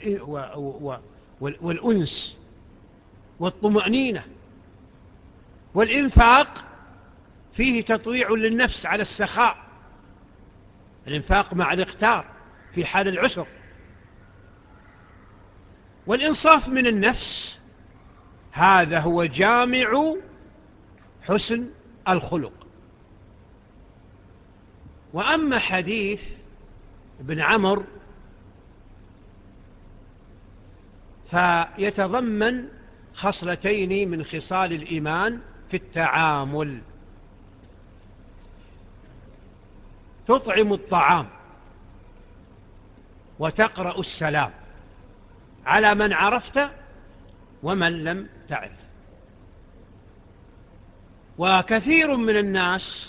والأنس والطمأنينة. والإنفاق فيه تطويع للنفس على السخاء، الإنفاق مع الإقتار في حال العسر. والإنصاف من النفس هذا هو جامع حسن الخلق. وأما حديث ابن عمرو فيتضمن خصلتين من خصال الإيمان في التعامل. تطعم الطعام وتقرأ السلام على من عرفت ومن لم تعرف. وكثير من الناس،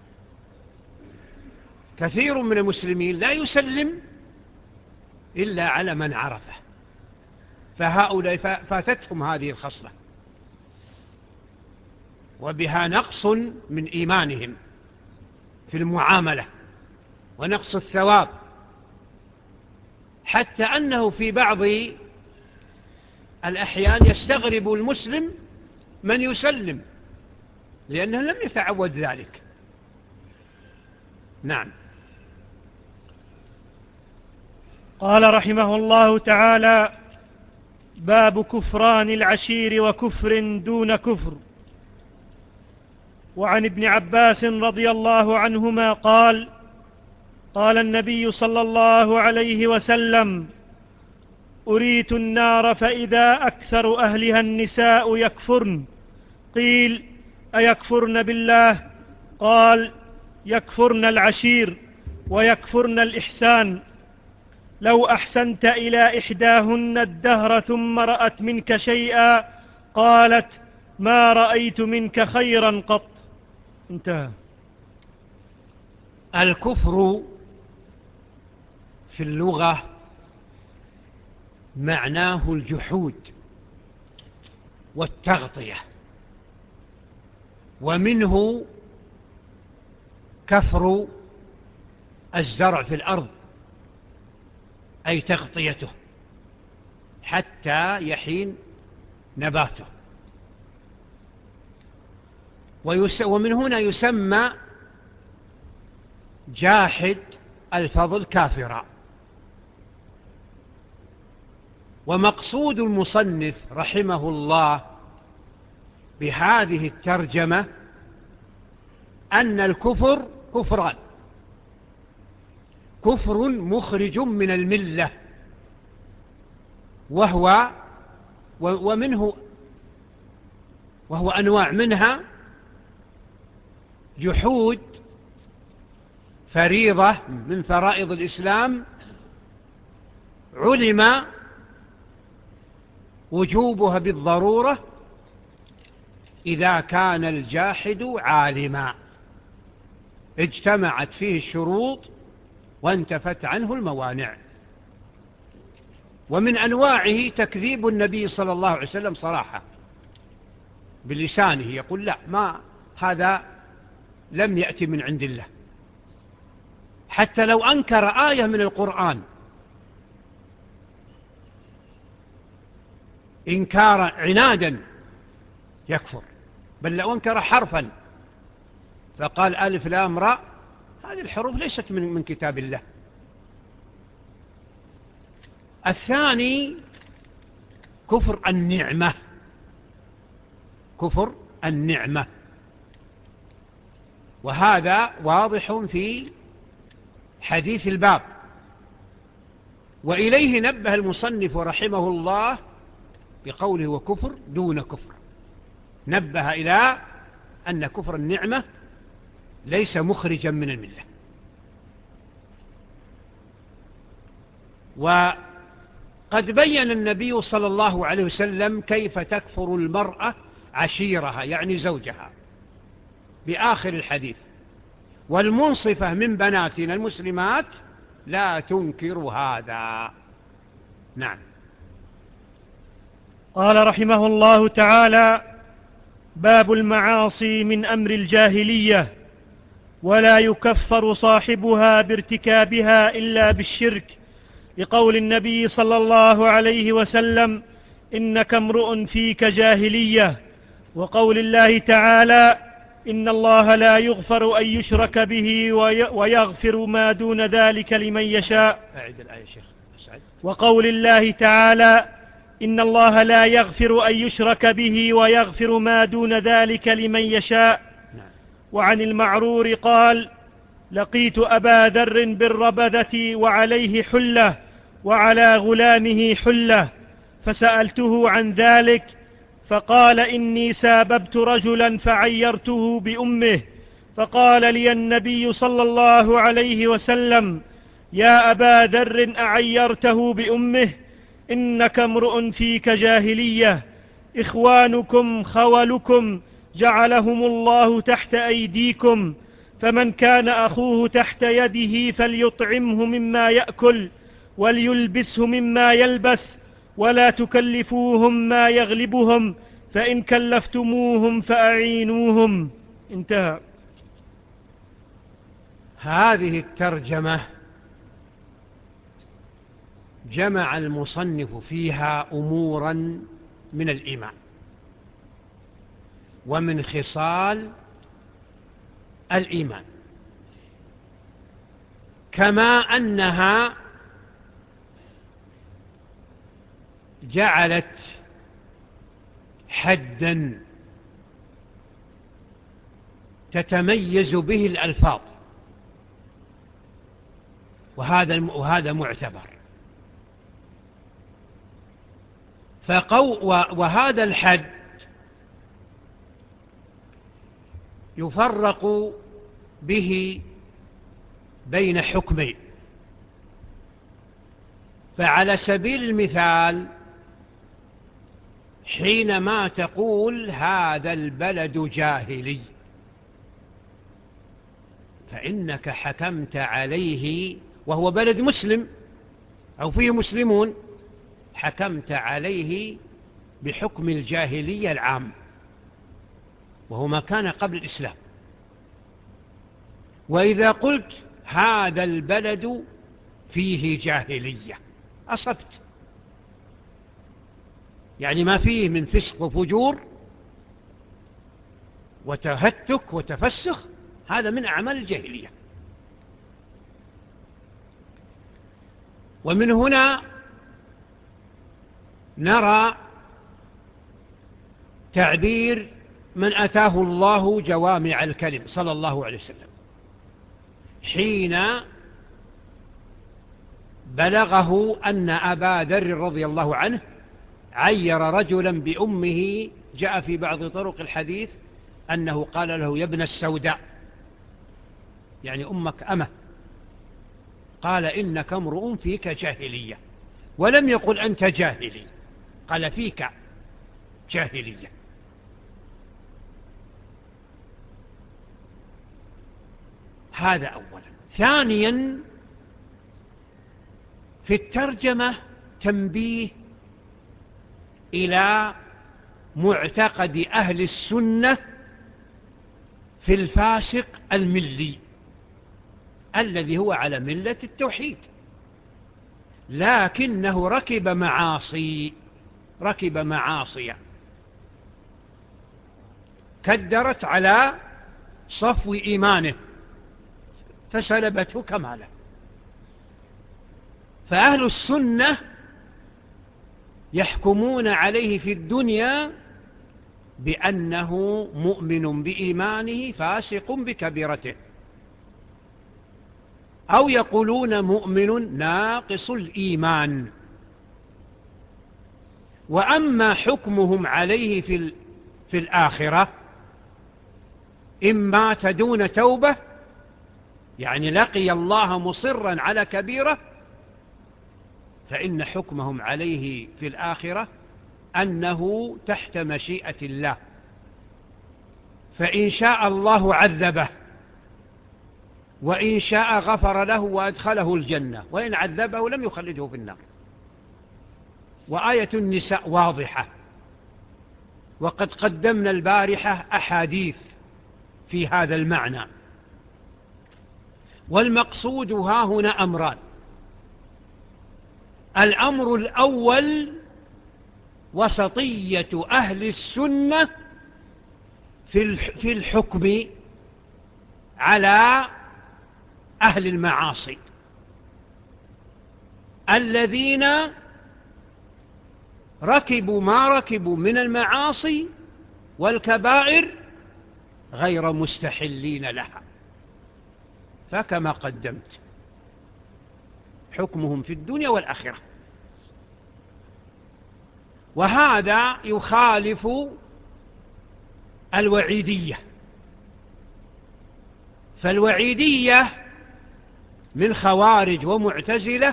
كثير من المسلمين لا يسلم إلا على من عرفه، فهؤلاء فاتتهم هذه الخصلة وبها نقص من إيمانهم في المعاملة ونقص الثواب، حتى أنه في بعض الأحيان يستغرب المسلم من يسلم لأنه لم يتعود ذلك. نعم. قال رحمه الله تعالى: باب كفران العشير وكفر دون كفر. وعن ابن عباس رضي الله عنهما قال: قال النبي صلى الله عليه وسلم: أريت النار فإذا أكثر أهلها النساء يكفرن. قيل: أيكفرن بالله؟ قال: يكفرن العشير ويكفرن الإحسان. لو أحسنت إلى إحداهن الدهر ثم رأت منك شيئا قالت: ما رأيت منك خيرا قط. انتهى. الكفر في اللغة معناه الجحود والتغطية، ومنه كفر الزرع في الأرض أي تغطيته حتى يحين نباته. ومن هنا يسمى جاحد الفضل كافرا. ومقصود المصنف رحمه الله بهذه الترجمة أن الكفر كفران: كفر مخرج من الملة، وهو ومنه وهو أنواع، منها جحود فريضة من فرائض الإسلام علم وجوبها بالضرورة إذا كان الجاحد عالما اجتمعت فيه الشروط وانتفت عنه الموانع. ومن أنواعه تكذيب النبي صلى الله عليه وسلم صراحة بلسانه، يقول: لا، ما هذا لم يأتي من عند الله. حتى لو أنكر آية من القرآن إنكار عنادا يكفر، بل لو أنكر حرفا فقال ألف لام راء، هذه الحروف ليست من من كتاب الله. الثاني كفر النعمة، كفر النعمة، وهذا واضح في حديث الباب، وإليه نبه المصنف رحمه الله بقوله: وكفر دون كفر. نبه إلى أن كفر النعمة ليس مخرجا من الملة. وقد بين النبي صلى الله عليه وسلم كيف تكفر المرأة عشيرها يعني زوجها بآخر الحديث: والمنصفة من بناتنا المسلمات لا تنكر هذا. نعم. قال رحمه الله تعالى: باب المعاصي من أمر الجاهلية، ولا يكفر صاحبها بارتكابها إلا بالشرك، لقول النبي صلى الله عليه وسلم: إنك امرؤ فيك جاهلية، وقول الله تعالى: إن الله لا يغفر أن يشرك به ويغفر ما دون ذلك لمن يشاء. أعد الآية شيخ أسعد. وقول الله تعالى: إن الله لا يغفر أن يشرك به ويغفر ما دون ذلك لمن يشاء. وعن المعرور قال: لقيت أبا ذر بالربذة وعليه حلة وعلى غلامه حلة، فسألته عن ذلك فقال إني ساببت رجلا فعيرته بأمه، فقال لي النبي صلى الله عليه وسلم: يا أبا ذر أعيرته بأمه؟ إنك امرؤ فيك جاهلية، إخوانكم خولكم جعلهم الله تحت أيديكم، فمن كان أخوه تحت يده فليطعمه مما يأكل وليلبسه مما يلبس، ولا تكلفوهم ما يغلبهم، فإن كلفتموهم فأعينوهم. انتهى. هذه الترجمة جمع المصنف فيها أمورا من الإيمان ومن خصال الإيمان، كما أنها جعلت حدا تتميز به الألفاظ، وهذا وهذا معتبر. فقو وهذا الحد يفرق به بين حكمين. فعلى سبيل المثال، حينما تقول هذا البلد جاهلي، فإنك حكمت عليه وهو بلد مسلم أو فيه مسلمون، حكمت عليه بحكم الجاهلية العام، وهو ما كان قبل الإسلام. وإذا قلت هذا البلد فيه جاهلية، أصبت، يعني ما فيه من فسق وفجور وتهتك وتفسخ، هذا من أعمال الجاهلية. ومن هنا نرى تعبير من أتاه الله جوامع الكلم صلى الله عليه وسلم، حين بلغه أن أبا ذر رضي الله عنه عير رجلا بأمه. جاء في بعض طرق الحديث أنه قال له: يا ابن السوداء، يعني أمك أمه. قال: إنك امرؤ فيك جاهلية، ولم يقل أنت جاهلي، قال فيك جاهلية. هذا أولا. ثانيا، في الترجمة تنبيه إلى معتقد أهل السنة في الفاسق الملي الذي هو على ملة التوحيد، لكنه ركب معاصي ركب معاصي كدرت على صفو إيمانه فسلبته كماله. فأهل السنة يحكمون عليه في الدنيا بأنه مؤمن بإيمانه فاسق بكبيرته، أو يقولون مؤمن ناقص الإيمان. وأما حكمهم عليه في في الآخرة، إما دون توبة، يعني لقي الله مصرا على كبيرة، فإن حكمهم عليه في الآخرة أنه تحت مشيئة الله، فإن شاء الله عذبه، وإن شاء غفر له وأدخله الجنة، وإن عذبه لم يخلده في النار. وآية النساء واضحة، وقد قدمنا البارحة أحاديث في هذا المعنى. والمقصود ها هنا أمران: الأمر الأول وسطية أهل السنة في الحكم على أهل المعاصي الذين ركبوا ما ركبوا من المعاصي والكبائر غير مستحلين لها. فكما قدمت حكمهم في الدنيا والآخرة. وهذا يخالف الوعيدية. فالوعيدية من خوارج ومعتزلة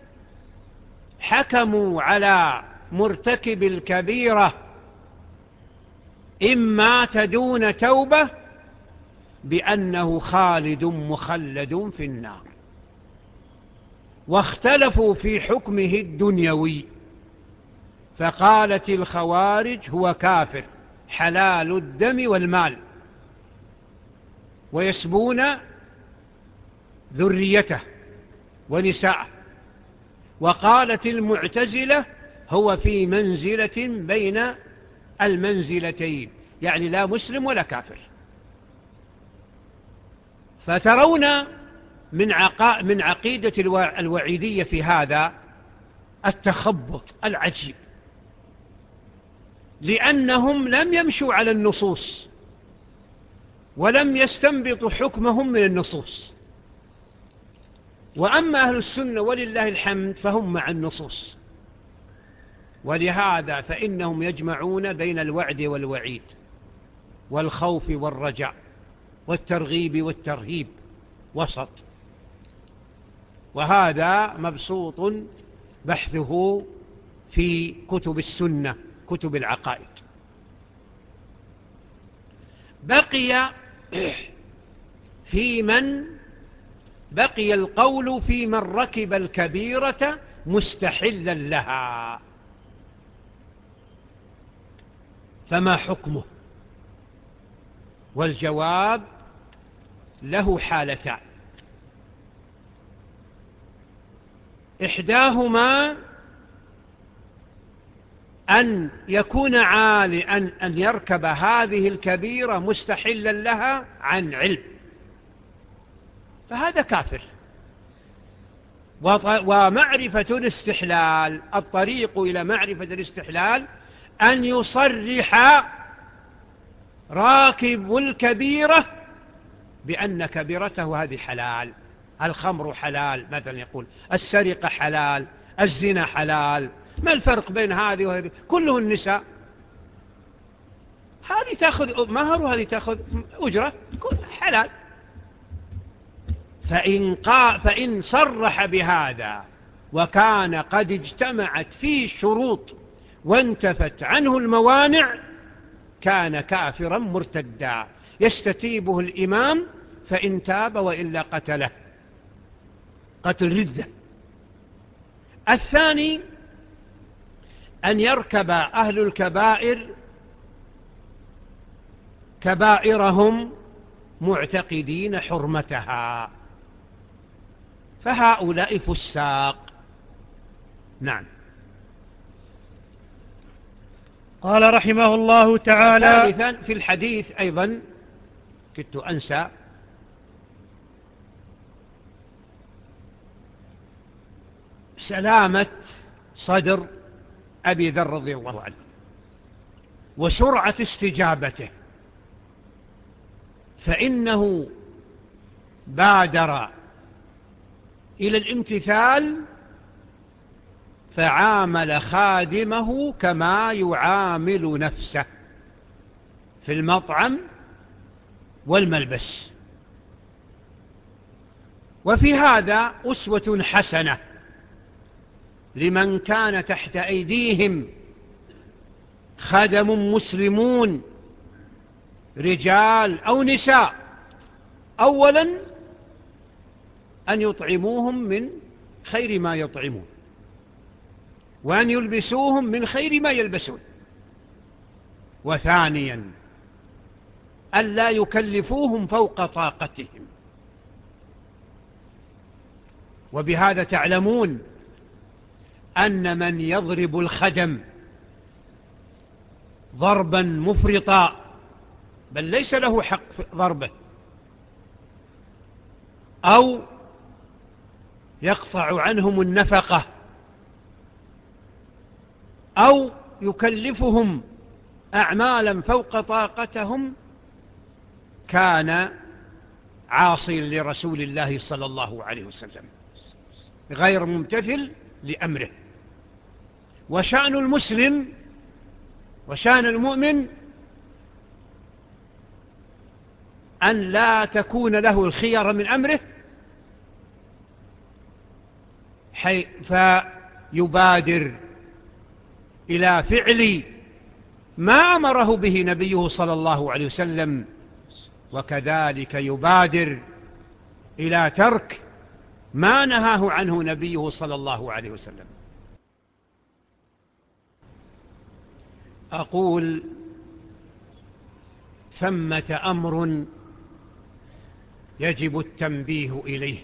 حكموا على مرتكب الكبيرة إما دون توبة بأنه خالد مخلد في النار، واختلفوا في حكمه الدنيوي، فقالت الخوارج هو كافر حلال الدم والمال ويسبون ذريته ونساءه. وقالت المعتزلة هو في منزلة بين المنزلتين، يعني لا مسلم ولا كافر. فترون من, عقا من عقيدة الوعيدية في هذا التخبط العجيب، لأنهم لم يمشوا على النصوص ولم يستنبطوا حكمهم من النصوص. وأما أهل السنة ولله الحمد فهم مع النصوص، ولهذا فإنهم يجمعون بين الوعد والوعيد والخوف والرجاء والترغيب والترهيب وسط، وهذا مبسوط بحثه في كتب السنة كتب العقائد. بقي في من بقي القول في من ركب الكبيرة مستحلا لها، فما حكمه؟ والجواب له حالتان، إحداهما أن يكون عالي أن, أن يركب هذه الكبيرة مستحلا لها عن علم، فهذا كافر. ومعرفة الاستحلال، الطريق إلى معرفة الاستحلال أن يصرح راكب الكبيرة بأن كبيرته هذه حلال، الخمر حلال مثلا، يقول السرقة حلال، الزنا حلال، ما الفرق بين هذه وهذه؟ كله النساء، هذه تأخذ مهر وهذه تأخذ أجرة، كل حلال. فإن, قا فإن صرح بهذا وكان قد اجتمعت فيه الشروط وانتفت عنه الموانع كان كافرا مرتدا يستتيبه الإمام فإن تاب وإلا قتله قتل ردة. الثاني أن يركب أهل الكبائر كبائرهم معتقدين حرمتها، فهؤلاء فساق. نعم. قال رحمه الله تعالى: ثالثا في الحديث أيضا كنت أنسى، سلامة صدر أبي ذر رضي الله عنه وسرعة استجابته، فإنه بادر إلى الامتثال فعامل خادمه كما يعامل نفسه في المطعم والملبس. وفي هذا أسوة حسنة لمن كان تحت أيديهم خدم مسلمون رجال أو نساء. أولا أن يطعموهم من خير ما يطعمون، وأن يلبسوهم من خير ما يلبسون، وثانيا أن لا يكلفوهم فوق طاقتهم. وبهذا تعلمون أن من يضرب الخدم ضربا مفرطا، بل ليس له حق في ضربه، أو يقطع عنهم النفقة، أو يكلفهم أعمالا فوق طاقتهم، كان عاصيا لرسول الله صلى الله عليه وسلم غير ممتثل لأمره. وشأن المسلم وشان المؤمن أن لا تكون له الخيار من أمره فيبادر إلى فعل ما أمره به نبيه صلى الله عليه وسلم، وكذلك يبادر إلى ترك ما نهاه عنه نبيه صلى الله عليه وسلم. أقول ثمة أمر يجب التنبيه إليه،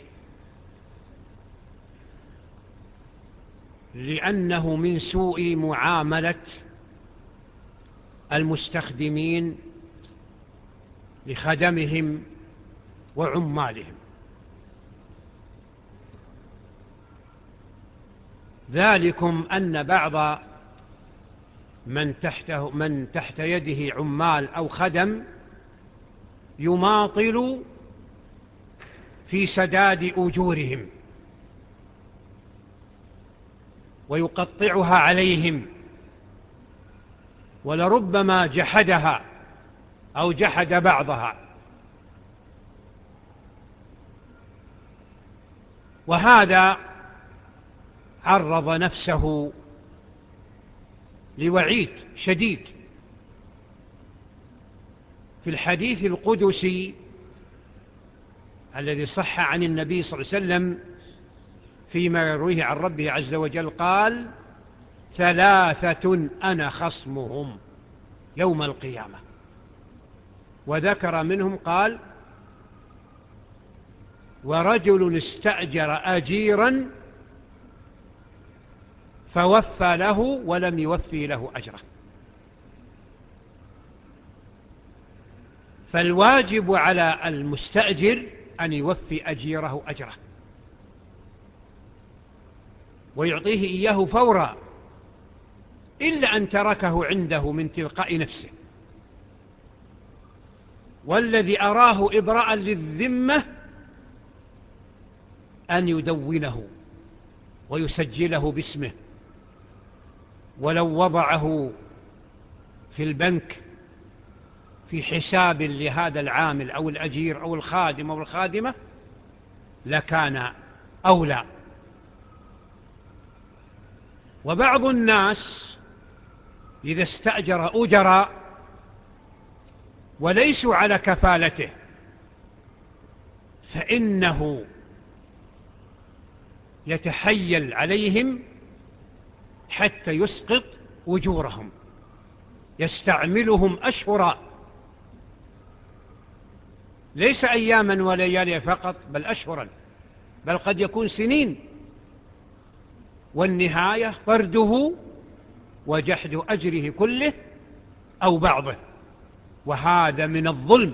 لأنه من سوء معاملة المستخدمين لخدمهم وعمالهم. ذلكم أن بعض من تحته من تحت يده عمال أو خدم يماطل في سداد أجورهم ويقطعها عليهم، ولربما جحدها أو جحد بعضها، وهذا عرض نفسه لوعيد شديد. في الحديث القدسي الذي صح عن النبي صلى الله عليه وسلم فيما يرويه عن ربه عز وجل قال: ثلاثة أنا خصمهم يوم القيامة، وذكر منهم قال: ورجل استأجر أجيرا فوفى له ولم يوفي له أجره. فالواجب على المستأجر أن يوفي أجيره أجره ويعطيه إياه فورا، إلا أن تركه عنده من تلقاء نفسه. والذي أراه إبراء للذمة أن يدونه ويسجله باسمه، ولو وضعه في البنك في حساب لهذا العامل أو الأجير أو الخادم أو الخادمة لكان أولى. وبعض الناس إذا استأجر أجراء وليسوا على كفالته فإنه يتحيل عليهم حتى يسقط أجورهم، يستعملهم أشهرا، ليس أياما وليالي فقط، بل أشهرا، بل قد يكون سنين، والنهاية طرده وجحد أجره كله أو بعضه. وهذا من الظلم،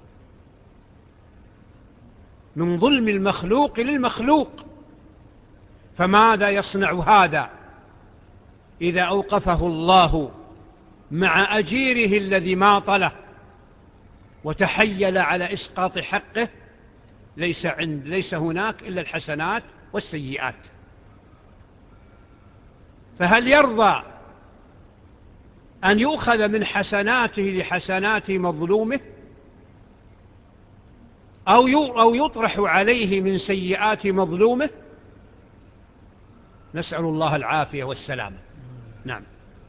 من ظلم المخلوق للمخلوق. فماذا يصنع هذا إذا أوقفه الله مع أجيره الذي ماطله وتحيل على إسقاط حقه؟ ليس, عند ليس هناك إلا الحسنات والسيئات. فهل يرضى أن يؤخذ من حسناته لحسنات مظلومه، أو يطرح عليه من سيئات مظلومه؟ نسأل الله العافية والسلامة. نعم.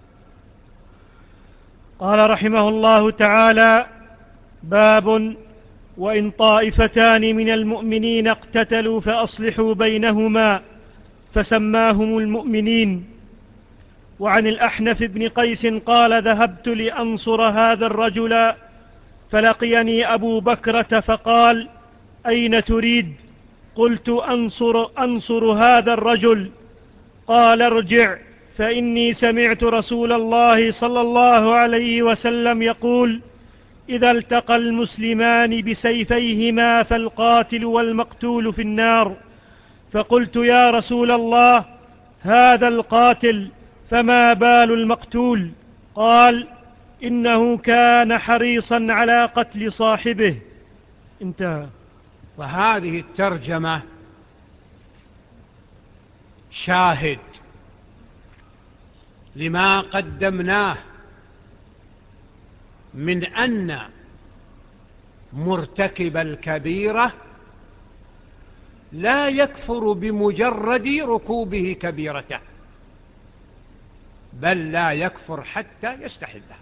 قال رحمه الله تعالى: باب: وإن طائفتان من المؤمنين اقتتلوا فأصلحوا بينهما، فسماهم المؤمنين. وعن الأحنف بن قيس قال: ذهبت لأنصر هذا الرجل فلقيني أبو بكرة فقال: أين تريد؟ قلت: أنصر, أنصر هذا الرجل. قال: ارجع، فإني سمعت رسول الله صلى الله عليه وسلم يقول: إذا التقى المسلمان بسيفيهما فالقاتل والمقتول في النار. فقلت: يا رسول الله، هذا القاتل، فما بال المقتول؟ قال: إنه كان حريصا على قتل صاحبه. انتهى. وهذه الترجمة شاهد لما قدمناه من أن مرتكب الكبيرة لا يكفر بمجرد ركوبه كبيرته، بل لا يكفر حتى يستحلها.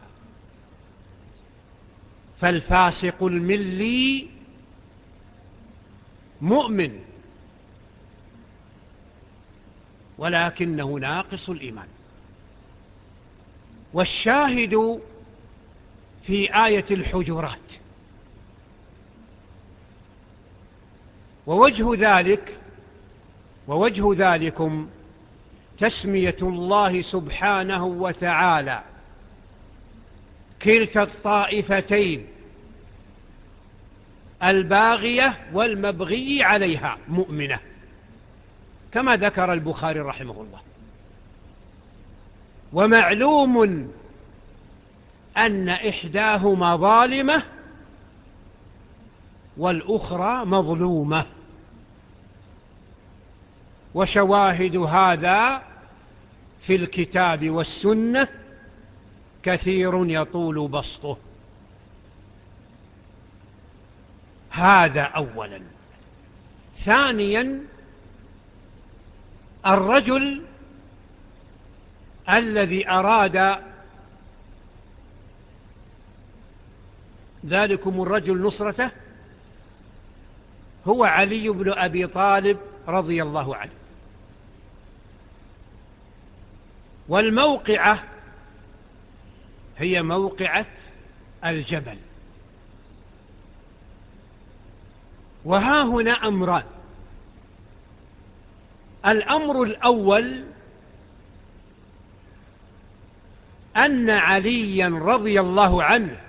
فالفاسق الملي مؤمن ولكنه ناقص الإيمان. والشاهد في آية الحجرات. ووجه ذلك ووجه ذلكم تسمية الله سبحانه وتعالى كلتا الطائفتين الباغية والمبغي عليها مؤمنة، كما ذكر البخاري رحمه الله. ومعلوم أن إحداهما ظالمة والأخرى مظلومة، وشواهد هذا في الكتاب والسنة كثير يطول بسطه. هذا أولا. ثانيا، الرجل الذي أراد ذلكم الرجل نصرته هو علي بن أبي طالب رضي الله عنه. والموقعة هي موقعة الجبل. وها هنا أمران. الأمر الأول أن عليا رضي الله عنه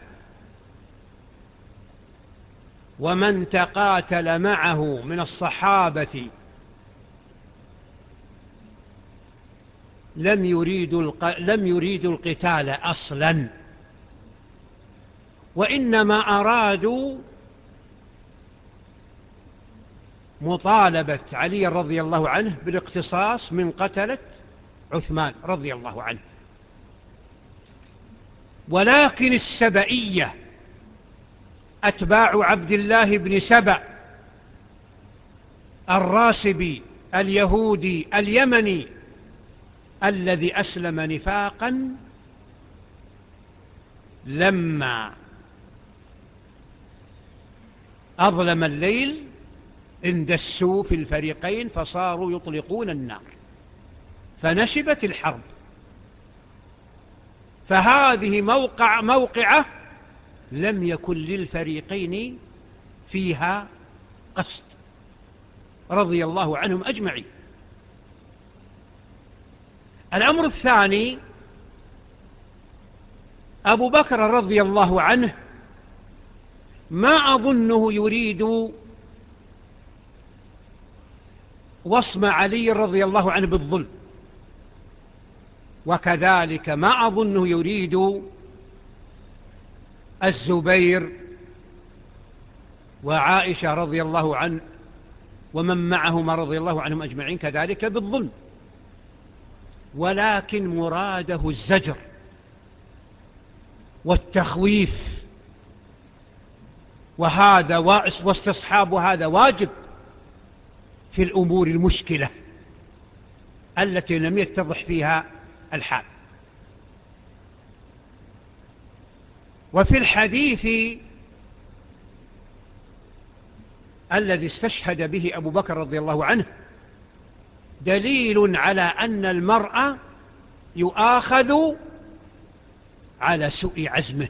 ومن تقاتل معه من الصحابة لم يريدوا الق... لم يريدوا القتال أصلا، وإنما أرادوا مطالبة علي رضي الله عنه بالاقتصاص من قتلة عثمان رضي الله عنه. ولكن السبئية أتباع عبد الله بن سبأ الراسبي اليهودي اليمني الذي أسلم نفاقا، لما أظلم الليل اندسوا في الفريقين فصاروا يطلقون النار فنشبت الحرب. فهذه موقع موقعة لم يكن للفريقين فيها قصد رضي الله عنهم أجمعين. الأمر الثاني، أبو بكر رضي الله عنه ما أظنه يريد وصم علي رضي الله عنه بالظلم، وكذلك ما أظنه يريد الزبير وعائشة رضي الله عنه ومن معهما رضي الله عنهم أجمعين كذلك بالظلم، ولكن مراده الزجر والتخويف، وهذا واستصحاب هذا واجب في الأمور المشكلة التي لم يتضح فيها الحال. وفي الحديث الذي استشهد به أبو بكر رضي الله عنه دليل على أن المرء يؤاخذ على سوء عزمه.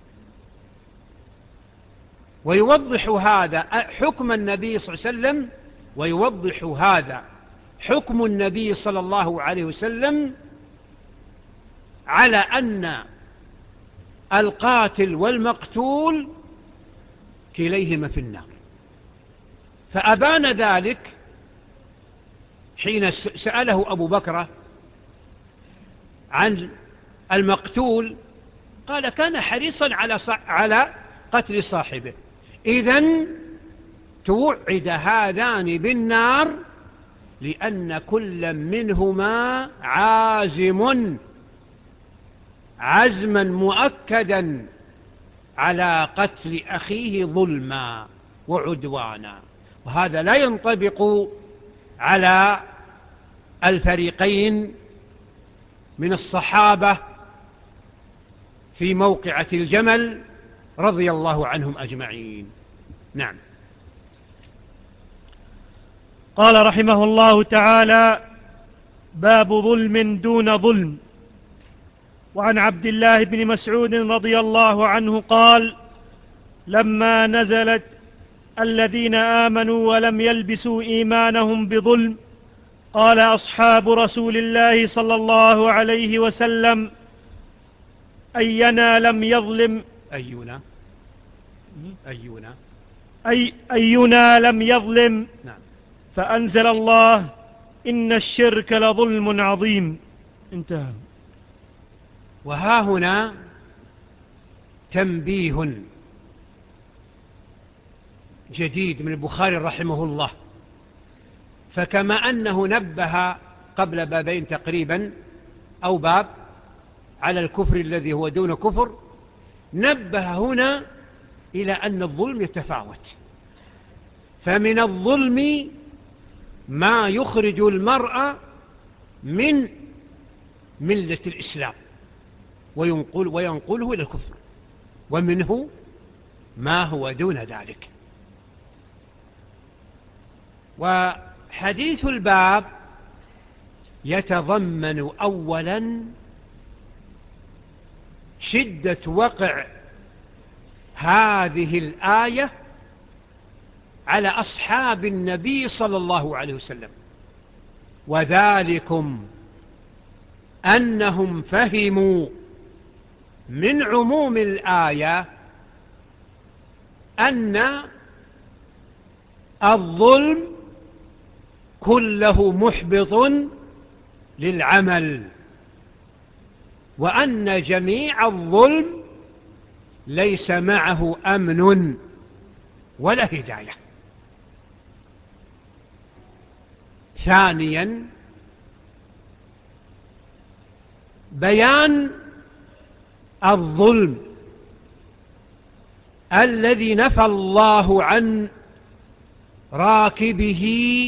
ويوضح هذا حكم النبي صلى الله عليه وسلم ويوضح هذا حكم النبي صلى الله عليه وسلم على أن القاتل والمقتول كليهما في النار. فأبان ذلك حين سأله أبو بكر عن المقتول قال كان حريصا على على قتل صاحبه. إذن توعد هذان بالنار لأن كل منهما عازم عزما مؤكدا على قتل أخيه ظلما وعدوانا، وهذا لا ينطبق على الفريقين من الصحابة في موقعة الجمل رضي الله عنهم أجمعين. نعم. قال رحمه الله تعالى: باب ظلم دون ظلم. وعن عبد الله بن مسعود رضي الله عنه قال: لما نزلت الذين آمنوا ولم يلبسوا إيمانهم بظلم قال أصحاب رسول الله صلى الله عليه وسلم: أينا لم يظلم أينا أينا أي أينا لم يظلم. نعم. فأنزل الله: إن الشرك لظلم عظيم. انتهى. وها هنا تنبيه جديد من البخاري رحمه الله، فكما أنه نبه قبل بابين تقريبا أو باب على الكفر الذي هو دون كفر، نبه هنا إلى أن الظلم يتفاوت، فمن الظلم ما يخرج المرء من ملة الإسلام وينقل وينقله إلى الكفر، ومنه ما هو دون ذلك. وحديث الباب يتضمن أولا شدة وقع هذه الآية على أصحاب النبي صلى الله عليه وسلم، وذلكم أنهم فهموا من عموم الآية أن الظلم كله محبط للعمل، وأن جميع الظلم ليس معه أمن ولا هداية. ثانيا بيان الظلم الذي نفى الله عن راكبه،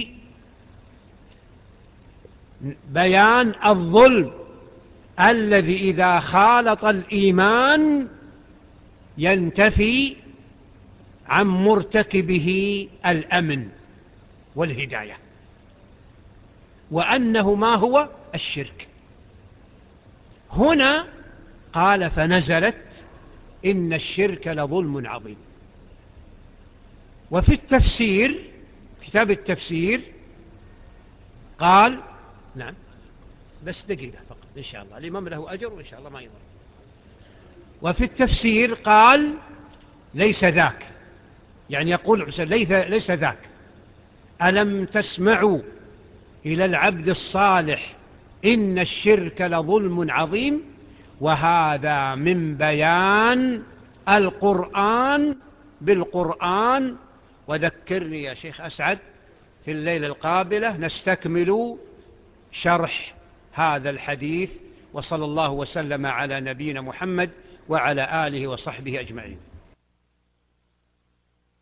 بيان الظلم الذي إذا خالط الإيمان ينتفي عن مرتكبه الأمن والهداية، وأنه ما هو الشرك. هنا قال: فنزلت إن الشرك لظلم عظيم. وفي التفسير، كتاب التفسير، قال: نعم بس دقيقة فقط إن شاء الله، الإمام له أجر وإن شاء الله ما يضر. وفي التفسير قال: ليس ذاك، يعني يقول ليس, ليس ذاك. ألم تسمعوا إلى العبد الصالح إن الشرك لظلم عظيم؟ وهذا من بيان القرآن بالقرآن. وذكرني يا شيخ أسعد في الليلة القابلة نستكمل شرح هذا الحديث، وصلى الله وسلم على نبينا محمد وعلى آله وصحبه أجمعين.